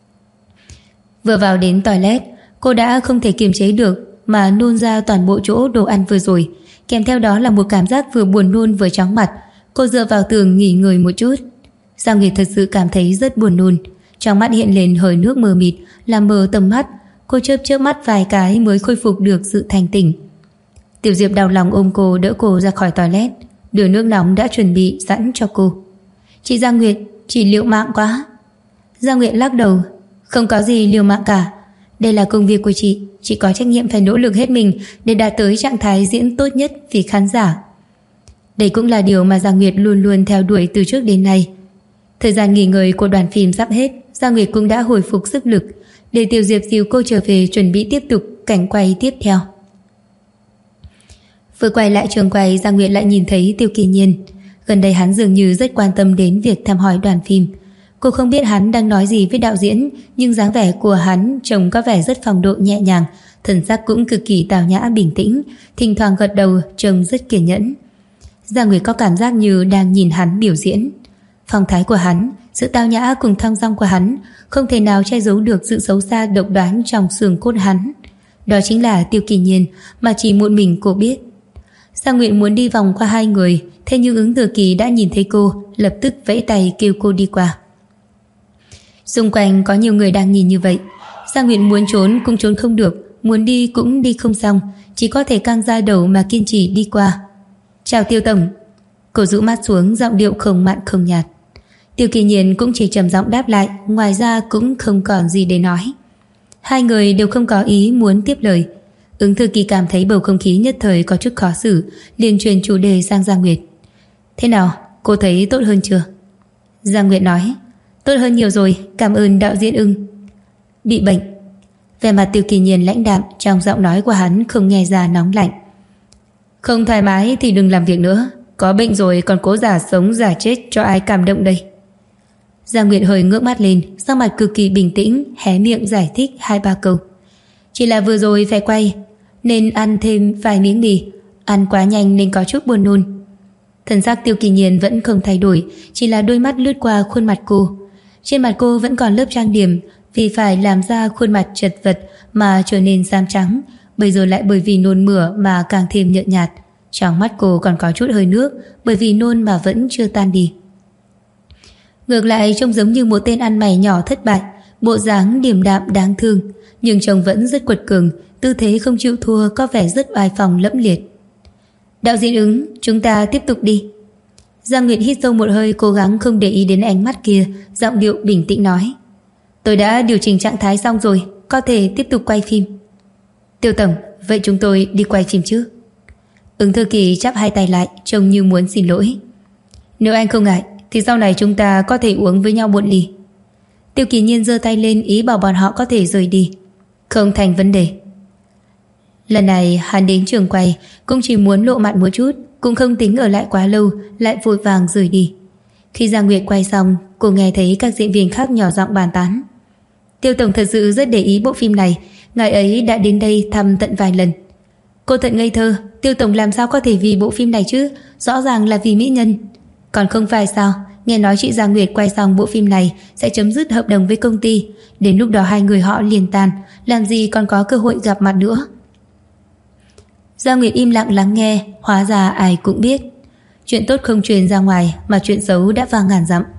Vừa vào đến toilet, cô đã không thể kiềm chế được mà nôn ra toàn bộ chỗ đồ ăn vừa rồi, kèm theo đó là một cảm giác vừa buồn nôn vừa chóng mặt. Cô dựa vào tường nghỉ ngơi một chút. Giang Nguyệt thật sự cảm thấy rất buồn nôn, trong mắt hiện lên hơi nước mờ mịt, làm mờ tầm mắt. Cô chớp mắt vài cái mới khôi phục được sự thanh tỉnh. Tiểu Diệp đau lòng ôm cô, đỡ cô ra khỏi toilet, đưa nước nóng đã chuẩn bị sẵn cho cô. Chị Giang Nguyệt, chị liều mạng quá. Giang Nguyệt lắc đầu. Không có gì liều mạng cả, đây là công việc của chị có trách nhiệm phải nỗ lực hết mình để đạt tới trạng thái diễn tốt nhất vì khán giả. Đây cũng là điều mà Giang Nguyệt luôn luôn theo đuổi từ trước đến nay. Thời gian nghỉ ngơi của đoàn phim sắp hết, Giang Nguyệt cũng đã hồi phục sức lực, để Tiểu Diệp dìu cô trở về chuẩn bị tiếp tục cảnh quay tiếp theo. Vừa quay lại trường quay, Giang Nguyệt lại nhìn thấy Tiêu Kỳ Nhiên. Gần đây hắn dường như rất quan tâm đến việc thăm hỏi đoàn phim. Cô không biết hắn đang nói gì với đạo diễn, nhưng dáng vẻ của hắn trông có vẻ rất phong độ nhẹ nhàng, thần sắc cũng cực kỳ tào nhã bình tĩnh, thỉnh thoảng gật đầu trông rất kiên nhẫn. Giang Nguyệt có cảm giác như đang nhìn hắn biểu diễn. Phong thái của hắn, sự tao nhã cùng thong dong của hắn không thể nào che giấu được sự xấu xa độc đoán trong xương cốt hắn. Đó chính là Tiêu Kỳ Nhiên mà chỉ một mình cô biết. Giang Nguyệt muốn đi vòng qua hai người, thế nhưng Ứng Thừa Kỳ đã nhìn thấy cô, lập tức vẫy tay kêu cô đi qua. Xung quanh có nhiều người đang nhìn như vậy, Giang Nguyệt muốn trốn cũng trốn không được, muốn đi cũng đi không xong, chỉ có thể căng ra đầu mà kiên trì đi qua. Chào Tiêu tổng. Cô rũ mắt xuống, giọng điệu không mặn không nhạt. Tiêu Kỳ Nhiên cũng chỉ trầm giọng đáp lại, ngoài ra cũng không còn gì để nói. Hai người đều không có ý muốn tiếp lời. Ứng Thư Kỳ cảm thấy bầu không khí nhất thời có chút khó xử, liền truyền chủ đề sang Giang Nguyệt. Thế nào, cô thấy tốt hơn chưa? Giang Nguyệt nói, tốt hơn nhiều rồi, cảm ơn đạo diễn Ưng. Bị bệnh. Vẻ mặt Tiêu Kỳ Nhiên lãnh đạm, trong giọng nói của hắn không nghe ra nóng lạnh. Không thoải mái thì đừng làm việc nữa, có bệnh rồi còn cố giả sống giả chết cho ai cảm động đây. Giang Nguyệt hơi ngước mắt lên, sắc mặt cực kỳ bình tĩnh, hé miệng giải thích 2-3 câu. Chỉ là vừa rồi phải quay nên ăn thêm vài miếng mì, ăn quá nhanh nên có chút buồn nôn. Thần sắc Tiêu Kỳ Nhiên vẫn không thay đổi, chỉ là đôi mắt lướt qua khuôn mặt cô. Trên mặt cô vẫn còn lớp trang điểm, vì phải làm ra khuôn mặt chật vật mà trở nên xám trắng, bây giờ lại bởi vì nôn mửa mà càng thêm nhợt nhạt. Trong mắt cô còn có chút hơi nước, bởi vì nôn mà vẫn chưa tan đi. Ngược lại trông giống như một tên ăn mày nhỏ thất bại, bộ dáng điềm đạm đáng thương, nhưng trông vẫn rất quật cường, tư thế không chịu thua, có vẻ rất oai phong lẫm liệt. Đạo diễn Ứng, chúng ta tiếp tục đi. Giang Nguyệt hít sâu một hơi, cố gắng không để ý đến ánh mắt kia, giọng điệu bình tĩnh nói: Tôi đã điều chỉnh trạng thái xong rồi, có thể tiếp tục quay phim. Tiêu tổng, vậy chúng tôi đi quay phim trước. Ứng Thư Kỳ chắp hai tay lại, trông như muốn xin lỗi. Nếu anh không ngại thì sau này chúng ta có thể uống với nhau một ly. Tiêu Kỳ Nhiên giơ tay lên, ý bảo bọn họ có thể rời đi. Không thành vấn đề. Lần này hắn đến trường quay cũng chỉ muốn lộ mặt một chút, cũng không tính ở lại quá lâu, lại vội vàng rời đi. Khi Giang Nguyệt quay xong, cô nghe thấy các diễn viên khác nhỏ giọng bàn tán. Tiêu tổng thật sự rất để ý bộ phim này, ngài ấy đã đến đây thăm tận vài lần. Cô thật ngây thơ, Tiêu tổng làm sao có thể vì bộ phim này chứ, rõ ràng là vì mỹ nhân. Còn không phải sao, nghe nói chị Giang Nguyệt quay xong bộ phim này sẽ chấm dứt hợp đồng với công ty, đến lúc đó hai người họ liền tàn, làm gì còn có cơ hội gặp mặt nữa. Giang Nguyệt im lặng lắng nghe, hóa ra ai cũng biết. Chuyện tốt không truyền ra ngoài, mà chuyện xấu đã vang ngàn dặm.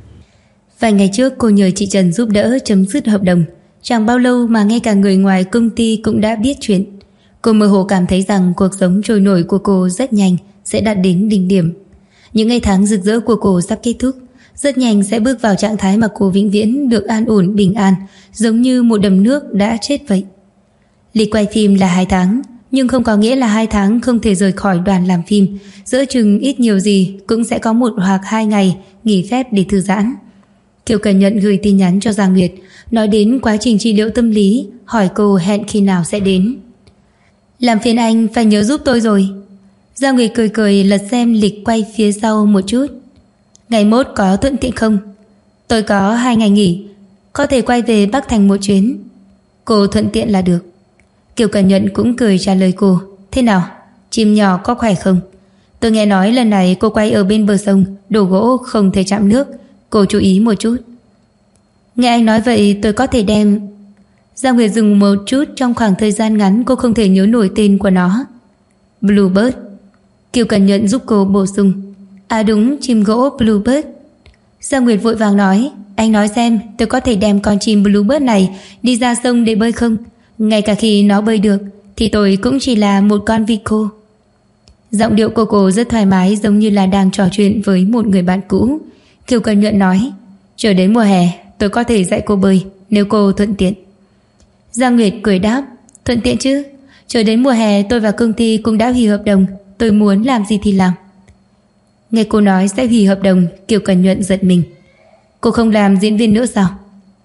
Vài ngày trước cô nhờ chị Trần giúp đỡ chấm dứt hợp đồng, chẳng bao lâu mà ngay cả người ngoài công ty cũng đã biết chuyện. Cô mơ hồ cảm thấy rằng cuộc sống trôi nổi của cô rất nhanh sẽ đạt đến đỉnh điểm. Những ngày tháng rực rỡ của cô sắp kết thúc, rất nhanh sẽ bước vào trạng thái mà cô vĩnh viễn được an ổn bình an, giống như một đầm nước đã chết vậy. Lịch quay phim là 2 tháng, nhưng không có nghĩa là 2 tháng không thể rời khỏi đoàn làm phim. Giữa chừng ít nhiều gì cũng sẽ có 1 hoặc 2 ngày nghỉ phép để thư giãn. Kiều Cần Nhận gửi tin nhắn cho Giang Nguyệt, nói đến quá trình trị liệu tâm lý, hỏi cô hẹn khi nào sẽ đến. Làm phiền anh phải nhớ giúp tôi rồi. Giang Nguyệt cười cười lật xem lịch quay phía sau một chút. Ngày mốt có thuận tiện không? Tôi có 2 ngày nghỉ, có thể quay về Bắc Thành một chuyến. Cô thuận tiện là được. Kiều Cần Nhận cũng cười trả lời cô. Thế nào? Chim nhỏ có khỏe không? Tôi nghe nói lần này cô quay ở bên bờ sông, đồ gỗ không thể chạm nước, cô chú ý một chút. Nghe anh nói vậy tôi có thể đem... Giang Nguyệt dừng một chút, trong khoảng thời gian ngắn cô không thể nhớ nổi tên của nó. Bluebird. Kiều Cần Nhận giúp cô bổ sung. À đúng, chim gỗ Bluebird. Giang Nguyệt vội vàng nói, anh nói xem tôi có thể đem con chim Bluebird này đi ra sông để bơi không? Ngay cả khi nó bơi được thì tôi cũng chỉ là một con vịt khô. Giọng điệu của cô rất thoải mái, giống như là đang trò chuyện với một người bạn cũ. Kiều Cần Nhận nói, chờ đến mùa hè tôi có thể dạy cô bơi, nếu cô thuận tiện. Giang Nguyệt cười đáp, thuận tiện chứ. Chờ đến mùa hè tôi và công ty cũng đã hủy hợp đồng, tôi muốn làm gì thì làm. Nghe cô nói sẽ hủy hợp đồng, Kiều Cần Nhuận giật mình. Cô không làm diễn viên nữa sao?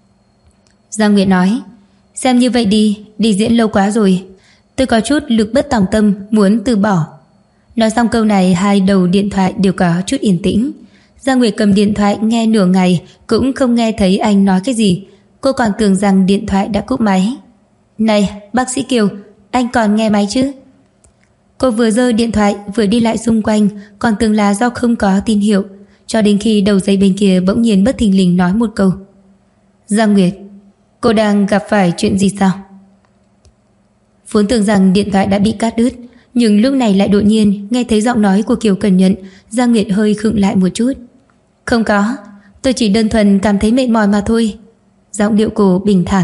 Giang Nguyệt nói, xem như vậy đi diễn lâu quá rồi, tôi có chút lực bất tòng tâm, muốn từ bỏ. Nói xong câu này, hai đầu điện thoại đều có chút yên tĩnh. Giang Nguyệt cầm điện thoại nghe nửa ngày cũng không nghe thấy anh nói cái gì. Cô còn tưởng rằng điện thoại đã cúp máy. Này bác sĩ Kiều, anh còn nghe máy chứ? Cô vừa giơ điện thoại vừa đi lại xung quanh, còn tưởng là do không có tín hiệu, cho đến khi đầu dây bên kia bỗng nhiên bất thình lình nói một câu. Giang Nguyệt, cô đang gặp phải chuyện gì sao? Vốn tưởng rằng điện thoại đã bị cắt đứt, nhưng lúc này lại đột nhiên nghe thấy giọng nói của Kiều Cần Nhận. Giang Nguyệt hơi khựng lại một chút. Không có, tôi chỉ đơn thuần cảm thấy mệt mỏi mà thôi. Giọng điệu cô bình thản.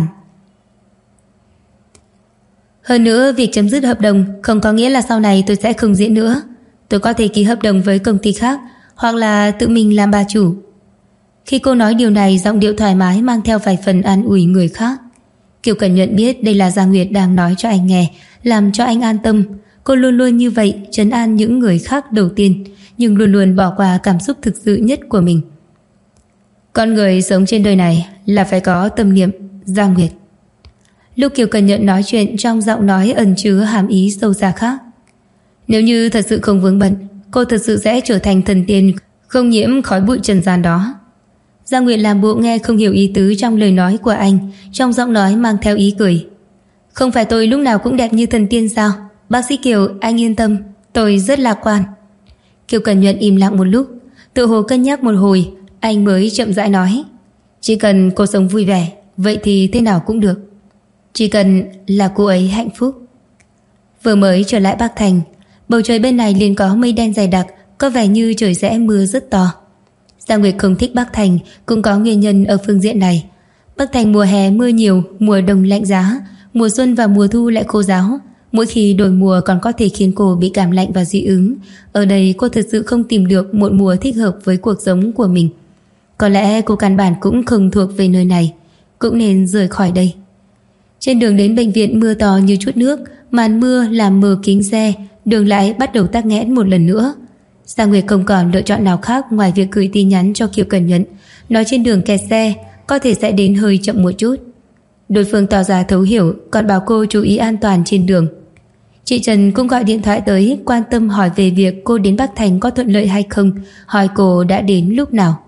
Hơn nữa, việc chấm dứt hợp đồng không có nghĩa là sau này tôi sẽ không diễn nữa. Tôi có thể ký hợp đồng với công ty khác, hoặc là tự mình làm bà chủ. Khi cô nói điều này, giọng điệu thoải mái mang theo vài phần an ủi người khác. Kiều Cần Nhuận biết đây là Giang Nguyệt đang nói cho anh nghe, làm cho anh an tâm. Cô luôn luôn như vậy, trấn an những người khác đầu tiên, nhưng luôn luôn bỏ qua cảm xúc thực sự nhất của mình. Con người sống trên đời này là phải có tâm niệm, Giang Nguyệt. Lúc Kiều Cần Nhuận nói chuyện, trong giọng nói ẩn chứa hàm ý sâu xa khác. Nếu như thật sự không vướng bận, cô thật sự sẽ trở thành thần tiên không nhiễm khói bụi trần gian đó. Giang Nguyệt làm bộ nghe không hiểu ý tứ trong lời nói của anh, trong giọng nói mang theo ý cười. Không phải tôi lúc nào cũng đẹp như thần tiên sao? Bác sĩ Kiều, anh yên tâm, tôi rất lạc quan. Kiều Cần Nhuận im lặng một lúc, tự hồ cân nhắc một hồi, anh mới chậm rãi nói. Chỉ cần cô sống vui vẻ, vậy thì thế nào cũng được. Chỉ cần là cô ấy hạnh phúc. Vừa mới trở lại Bắc Thành, bầu trời bên này liền có mây đen dày đặc, có vẻ như trời sẽ mưa rất to. Gia Nguyệt không thích Bắc Thành cũng có nguyên nhân ở phương diện này. Bắc Thành mùa hè mưa nhiều, mùa đông lạnh giá, mùa xuân và mùa thu lại khô ráo. Mỗi khi đổi mùa còn có thể khiến cô bị cảm lạnh và dị ứng. Ở đây cô thật sự không tìm được một mùa thích hợp với cuộc sống của mình. Có lẽ cô căn bản cũng không thuộc về nơi này, cũng nên rời khỏi đây. Trên đường đến bệnh viện mưa to như chút nước, màn mưa làm mờ kính xe, đường lại bắt đầu tắc nghẽn một lần nữa. Gia Nguyệt không còn lựa chọn nào khác ngoài việc gửi tin nhắn cho Kiều Cẩn Nhuận, nói trên đường kẹt xe, có thể sẽ đến hơi chậm một chút. Đối phương tỏ ra thấu hiểu, còn bảo cô chú ý an toàn trên đường. Chị Trần cũng gọi điện thoại tới, quan tâm hỏi về việc cô đến Bắc Thành có thuận lợi hay không, hỏi cô đã đến lúc nào.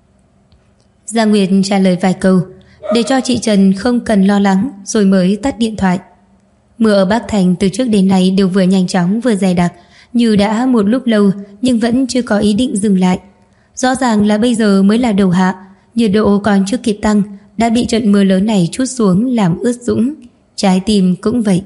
Gia Nguyệt trả lời vài câu để cho chị Trần không cần lo lắng, rồi mới tắt điện thoại. Mưa ở Bắc Thành từ trước đến nay đều vừa nhanh chóng vừa dày đặc, như đã một lúc lâu nhưng vẫn chưa có ý định dừng lại. Rõ ràng là bây giờ mới là đầu hạ, nhiệt độ còn chưa kịp tăng đã bị trận mưa lớn này trút xuống làm ướt sũng. Trái tim cũng vậy.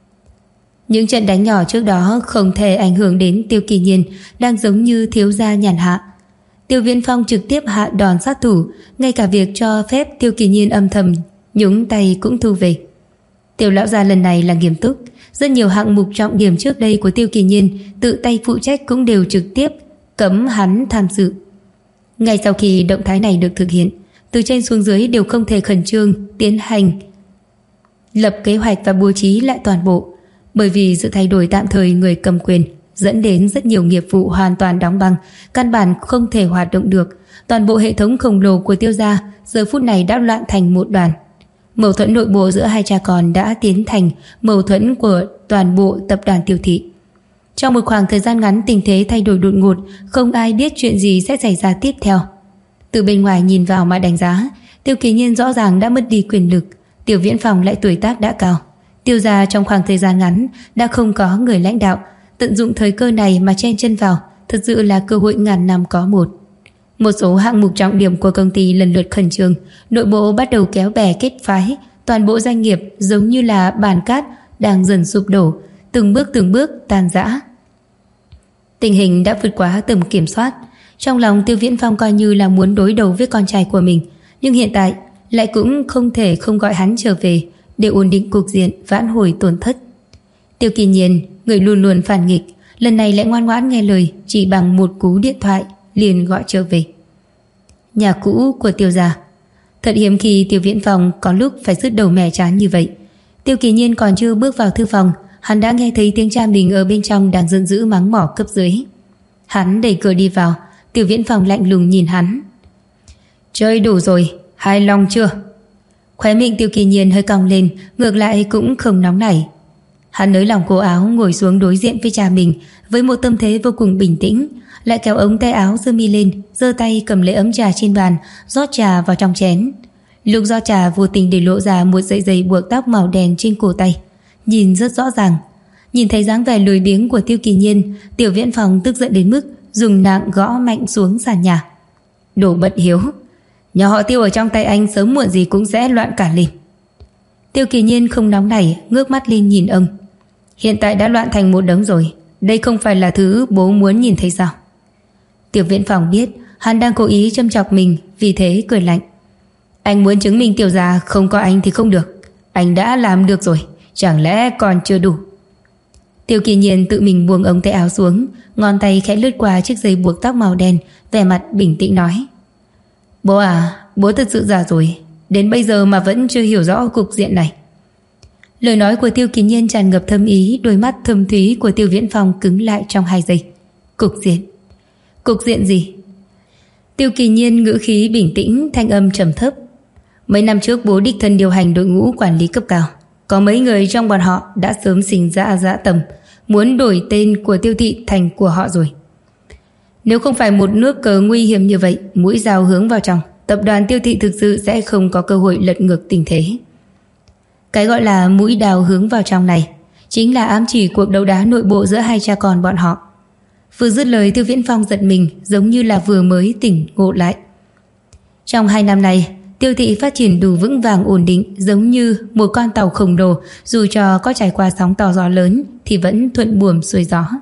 Những trận đánh nhỏ trước đó không thể ảnh hưởng đến Tiêu Kỳ Nhiên, đang giống như thiếu gia nhàn hạ. Tiêu Viễn Phong trực tiếp hạ đòn sát thủ, ngay cả việc cho phép Tiêu Kỳ Nhiên âm thầm nhúng tay cũng thu về. Tiêu lão gia lần này là nghiêm túc, rất nhiều hạng mục trọng điểm trước đây của Tiêu Kỳ Nhiên tự tay phụ trách cũng đều trực tiếp cấm hắn tham dự. Ngay sau khi động thái này được thực hiện, từ trên xuống dưới đều không thể khẩn trương tiến hành lập kế hoạch và bố trí lại toàn bộ, bởi vì sự thay đổi tạm thời người cầm quyền dẫn đến rất nhiều nghiệp vụ hoàn toàn đóng băng, căn bản không thể hoạt động được. Toàn bộ hệ thống khổng lồ của Tiêu gia giờ phút này đã loạn thành một đoàn. Mâu thuẫn nội bộ giữa hai cha con đã tiến thành mâu thuẫn của toàn bộ tập đoàn Tiêu thị. Trong một khoảng thời gian ngắn, tình thế thay đổi đột ngột, không ai biết chuyện gì sẽ xảy ra tiếp theo. Từ bên ngoài nhìn vào mà đánh giá, Tiêu Kỳ Nhiên rõ ràng đã mất đi quyền lực, Tiêu Viễn Phong lại tuổi tác đã cao. Tiêu gia trong khoảng thời gian ngắn đã không có người lãnh đạo, tận dụng thời cơ này mà chen chân vào, thật sự là cơ hội ngàn năm có một. Một số hạng mục trọng điểm của công ty lần lượt khẩn trương, nội bộ bắt đầu kéo bè kết phái, toàn bộ doanh nghiệp giống như là bàn cát đang dần sụp đổ, từng bước tan rã. Tình hình đã vượt quá tầm kiểm soát. Trong lòng Tiêu Viễn Phong coi như là muốn đối đầu với con trai của mình, nhưng hiện tại lại cũng không thể không gọi hắn trở về để ổn định cục diện, vãn hồi tổn thất. Tiêu Kỳ Nhiên, người luôn luôn phản nghịch, lần này lại ngoan ngoãn nghe lời, chỉ bằng một cú điện thoại liền gọi trở về. Nhà cũ của Tiêu gia. Thật hiếm khi Tiêu Viễn Phong có lúc phải sứt đầu mẻ trán như vậy. Tiêu Kỳ Nhiên còn chưa bước vào thư phòng, hắn đã nghe thấy tiếng cha mình ở bên trong đang giận dữ mắng mỏ cấp dưới. Hắn đẩy cửa đi vào, Tiêu Viễn Phong lạnh lùng nhìn hắn. Chơi đủ rồi, hài lòng chưa? Khóe miệng Tiêu Kỳ Nhiên hơi cong lên, ngược lại cũng không nóng nảy. Hắn nới lỏng cổ áo, ngồi xuống đối diện với cha mình với một tâm thế vô cùng bình tĩnh, lại kéo ống tay áo sơ mi lên, giơ tay cầm lấy ấm trà trên bàn, rót trà vào trong chén. Lúc rót trà vô tình để lộ ra một sợi dây buộc tóc màu đen trên cổ tay, nhìn rất rõ ràng. Nhìn thấy dáng vẻ lười biếng của Tiêu Kỳ Nhiên, Tiêu Viễn Phong tức giận đến mức dùng nạng gõ mạnh xuống sàn nhà. Đồ bất hiếu, nhà họ Tiêu ở trong tay anh sớm muộn gì cũng sẽ loạn cả lên. Tiêu Kỳ Nhiên không nóng nảy, ngước mắt lên nhìn ông. Hiện tại đã loạn thành một đống rồi, đây không phải là thứ bố muốn nhìn thấy sao? Tiêu Viễn Phong biết hắn đang cố ý châm chọc mình, vì thế cười lạnh. Anh muốn chứng minh Tiêu gia không có anh thì không được. Anh đã làm được rồi, chẳng lẽ còn chưa đủ? Tiêu Kỳ Nhiên tự mình buông ống tay áo xuống, ngón tay khẽ lướt qua chiếc dây buộc tóc màu đen, vẻ mặt bình tĩnh nói. Bố à, bố thật sự già rồi, đến bây giờ mà vẫn chưa hiểu rõ cục diện này. Lời nói của Tiêu Kỳ Nhiên tràn ngập thâm ý, đôi mắt thâm thúy của Tiêu Viễn Phong cứng lại trong 2 giây. Cục diện? Cục diện gì? Tiêu Kỳ Nhiên ngữ khí bình tĩnh, thanh âm trầm thấp. Mấy năm trước bố đích thân điều hành đội ngũ quản lý cấp cao, có mấy người trong bọn họ đã sớm sinh ra dã tâm, muốn đổi tên của Tiêu thị thành của họ rồi. Nếu không phải một nước cờ nguy hiểm như vậy, mũi dao hướng vào trong, tập đoàn Tiêu thị thực sự sẽ không có cơ hội lật ngược tình thế. Cái gọi là mũi đào hướng vào trong này chính là ám chỉ cuộc đấu đá nội bộ giữa hai cha con bọn họ. Vừa dứt lời, Tiêu Viễn Phong giật mình, giống như là vừa mới tỉnh ngộ lại. Trong 2 năm này, Tiêu thị phát triển đủ vững vàng ổn định, giống như một con tàu khổng lồ, dù cho có trải qua sóng to gió lớn thì vẫn thuận buồm xuôi gió.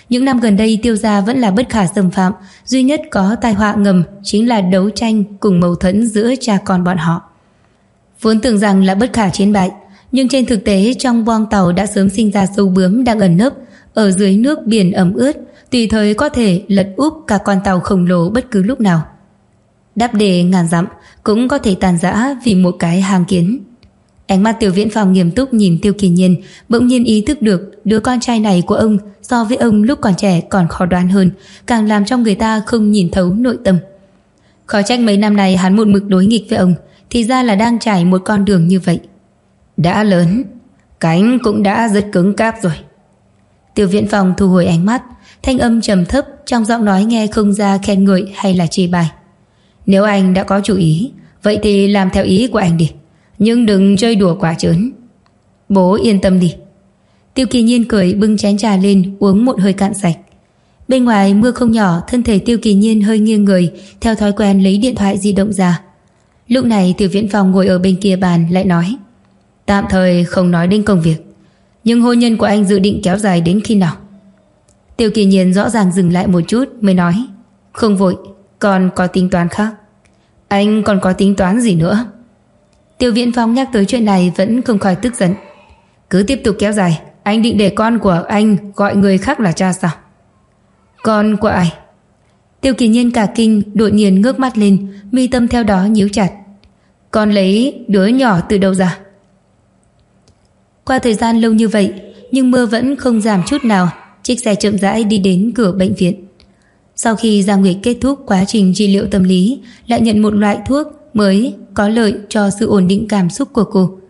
Những năm gần đây Tiêu gia vẫn là bất khả xâm phạm, duy nhất có tai họa ngầm chính là đấu tranh cùng mâu thuẫn giữa cha con bọn họ. Vốn tưởng rằng là bất khả chiến bại, nhưng trên thực tế trong boong tàu đã sớm sinh ra sâu bướm đang ẩn nấp ở dưới nước biển ẩm ướt, tùy thời có thể lật úp cả con tàu khổng lồ bất cứ lúc nào. Đắp đề ngàn dặm cũng có thể tàn rã vì một cái hang kiến. Ánh mắt Tiêu Viễn Phong nghiêm túc nhìn Tiêu Kỳ Nhiên, bỗng nhiên ý thức được đứa con trai này của ông so với ông lúc còn trẻ còn khó đoán hơn, càng làm cho người ta không nhìn thấu nội tâm. Khó trách mấy năm này hắn một mực đối nghịch với ông, thì ra là đang trải một con đường như vậy. Đã lớn, cánh cũng đã rất cứng cáp rồi. Tiêu Viễn Phong thu hồi ánh mắt, thanh âm trầm thấp trong giọng nói nghe không ra khen ngợi hay là chê bai. Nếu anh đã có chủ ý, vậy thì làm theo ý của anh đi, nhưng đừng chơi đùa quá trớn. Bố yên tâm đi. Tiêu Kỳ Nhiên cười bưng chén trà lên uống một hơi cạn sạch. Bên ngoài mưa không nhỏ, thân thể Tiêu Kỳ Nhiên hơi nghiêng người, theo thói quen lấy điện thoại di động ra. Lúc này Tiêu Viễn Phong ngồi ở bên kia bàn lại nói: Tạm thời không nói đến công việc, nhưng hôn nhân của anh dự định kéo dài đến khi nào? Tiêu Kỳ Nhiên rõ ràng dừng lại một chút mới nói: Không vội, còn có tính toán khác. Anh còn có tính toán gì nữa? Tiêu Viễn Phong nhắc tới chuyện này vẫn không khỏi tức giận. Cứ tiếp tục kéo dài, anh định để con của anh gọi người khác là cha sao? Con của ai? Tiêu Kỳ Nhiên cả kinh, đột nhiên ngước mắt lên, mi tâm theo đó nhíu chặt. Con lấy đứa nhỏ từ đâu ra? Qua thời gian lâu như vậy, nhưng mưa vẫn không giảm chút nào. Chiếc xe chậm rãi đi đến cửa bệnh viện. Sau khi Giang Nguyệt kết thúc quá trình trị liệu tâm lý, lại nhận một loại thuốc mới có lợi cho sự ổn định cảm xúc của cô.